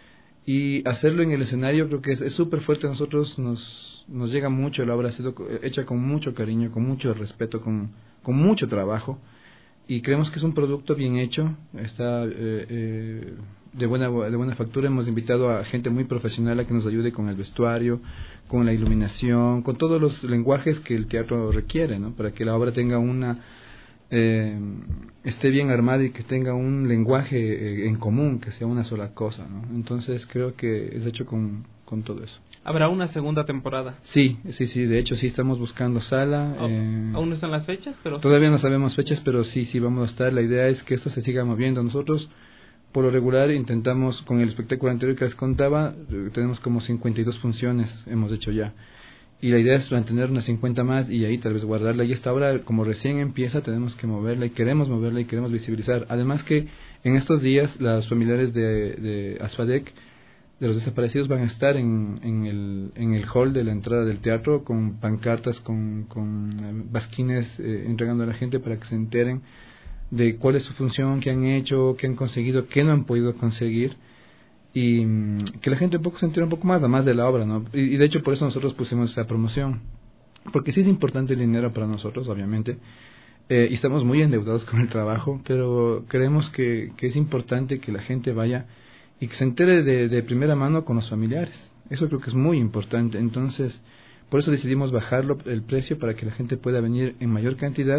Y hacerlo en el escenario creo que es súper fuerte. A nosotros nos, nos llega mucho. La obra ha sido hecha con mucho cariño, con mucho respeto, con, con mucho trabajo. Y creemos que es un producto bien hecho. Está eh, eh, de buena de buena factura. Hemos invitado a gente muy profesional a que nos ayude con el vestuario, con la iluminación, con todos los lenguajes que el teatro requiere, ¿no? Para que la obra tenga una eh, esté bien armada y que tenga un lenguaje eh, en común, que sea una sola cosa, ¿no? Entonces creo que es hecho con, con todo eso. ¿Habrá una segunda temporada? Sí, sí, sí, de hecho sí estamos buscando sala. Oh, eh, ¿Aún no están las fechas? Pero todavía no sabemos fechas, pero sí, sí vamos a estar. La idea es que esto se siga moviendo. Nosotros, por lo regular, intentamos, con el espectáculo anterior que les contaba, tenemos como cincuenta y dos funciones, hemos hecho ya. Y la idea es mantener unas cincuenta más y ahí tal vez guardarla. Y esta obra, como recién empieza, tenemos que moverla y queremos moverla y queremos visibilizar. Además que en estos días, los familiares de, de Asfadec, de los desaparecidos, van a estar en, en, el, en el hall de la entrada del teatro con pancartas, con, con basquines, eh, entregando a la gente para que se enteren de cuál es su función, qué han hecho, qué han conseguido, qué no han podido conseguir, y um, que la gente un poco se entere un poco más, además de la obra, ¿no? Y, y de hecho por eso nosotros pusimos esa promoción, porque sí es importante el dinero para nosotros, obviamente, eh, y estamos muy endeudados con el trabajo, pero creemos que, que es importante que la gente vaya y que se entere de, de primera mano con los familiares. Eso creo que es muy importante. Entonces, por eso decidimos bajarlo el precio para que la gente pueda venir en mayor cantidad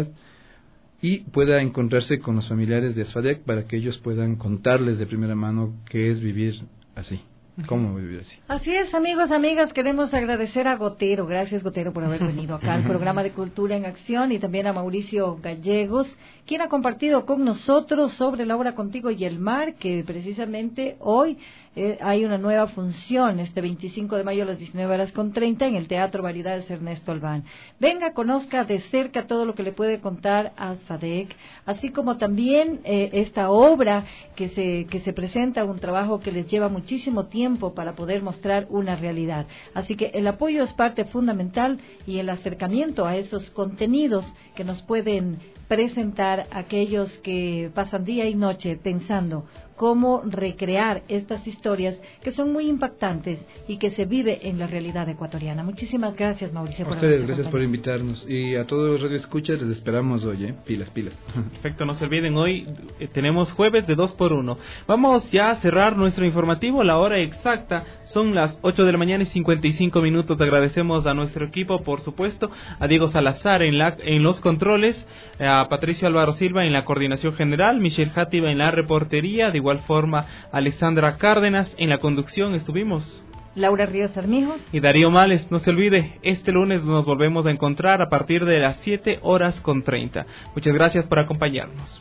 y pueda encontrarse con los familiares de Asfadec para que ellos puedan contarles de primera mano qué es vivir así, cómo vivir así. Así es, amigos, amigas, queremos agradecer a Gotero, gracias Gotero por haber venido acá al programa de Cultura en Acción, y también a Mauricio Gallegos, quien ha compartido con nosotros sobre la obra Contigo y el Mar, que precisamente hoy eh, hay una nueva función, este veinticinco de mayo a las diecinueve horas con treinta en el Teatro Variedades Ernesto Albán. Venga, conozca de cerca todo lo que le puede contar a Asfadec, así como también eh, esta obra que se, que se presenta, un trabajo que les lleva muchísimo tiempo para poder mostrar una realidad. Así que el apoyo es parte fundamental y el acercamiento a esos contenidos que nos pueden presentar aquellos que pasan día y noche pensando cómo recrear estas historias que son muy impactantes y que se vive en la realidad ecuatoriana. Muchísimas gracias, Mauricio. A ustedes, gracias por invitarnos. Y a todos los radioescuchas les esperamos hoy, ¿eh? Pilas, pilas. Perfecto, no se olviden, hoy eh, tenemos jueves de dos por uno. Vamos ya a cerrar nuestro informativo, la hora exacta son las ocho de la mañana y cincuenta y cinco minutos. Agradecemos a nuestro equipo, por supuesto, a Diego Salazar en, la, en los controles, a Patricio Álvaro Silva en la coordinación general, Michelle Játiva en la reportería, de igual forma Alexandra Cárdenas en la conducción estuvimos. Laura Ríos Armijos y Darío Males. No se olvide, este lunes nos volvemos a encontrar a partir de las siete horas con treinta. Muchas gracias por acompañarnos.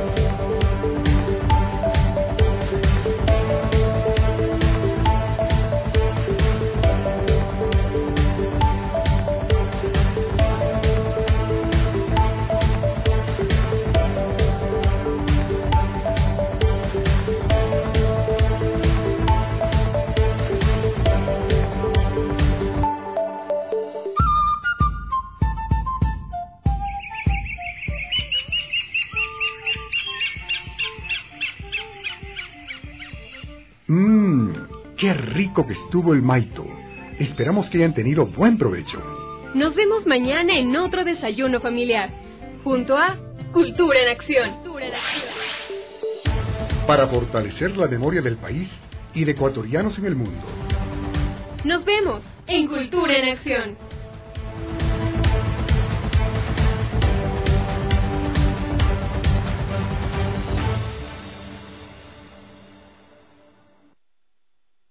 Mmm, qué rico que estuvo el maito. Esperamos que hayan tenido buen provecho. Nos vemos mañana en otro desayuno familiar, junto a Cultura en Acción. Cultura en Acción. Para fortalecer la memoria del país y de ecuatorianos en el mundo. Nos vemos en Cultura en Acción.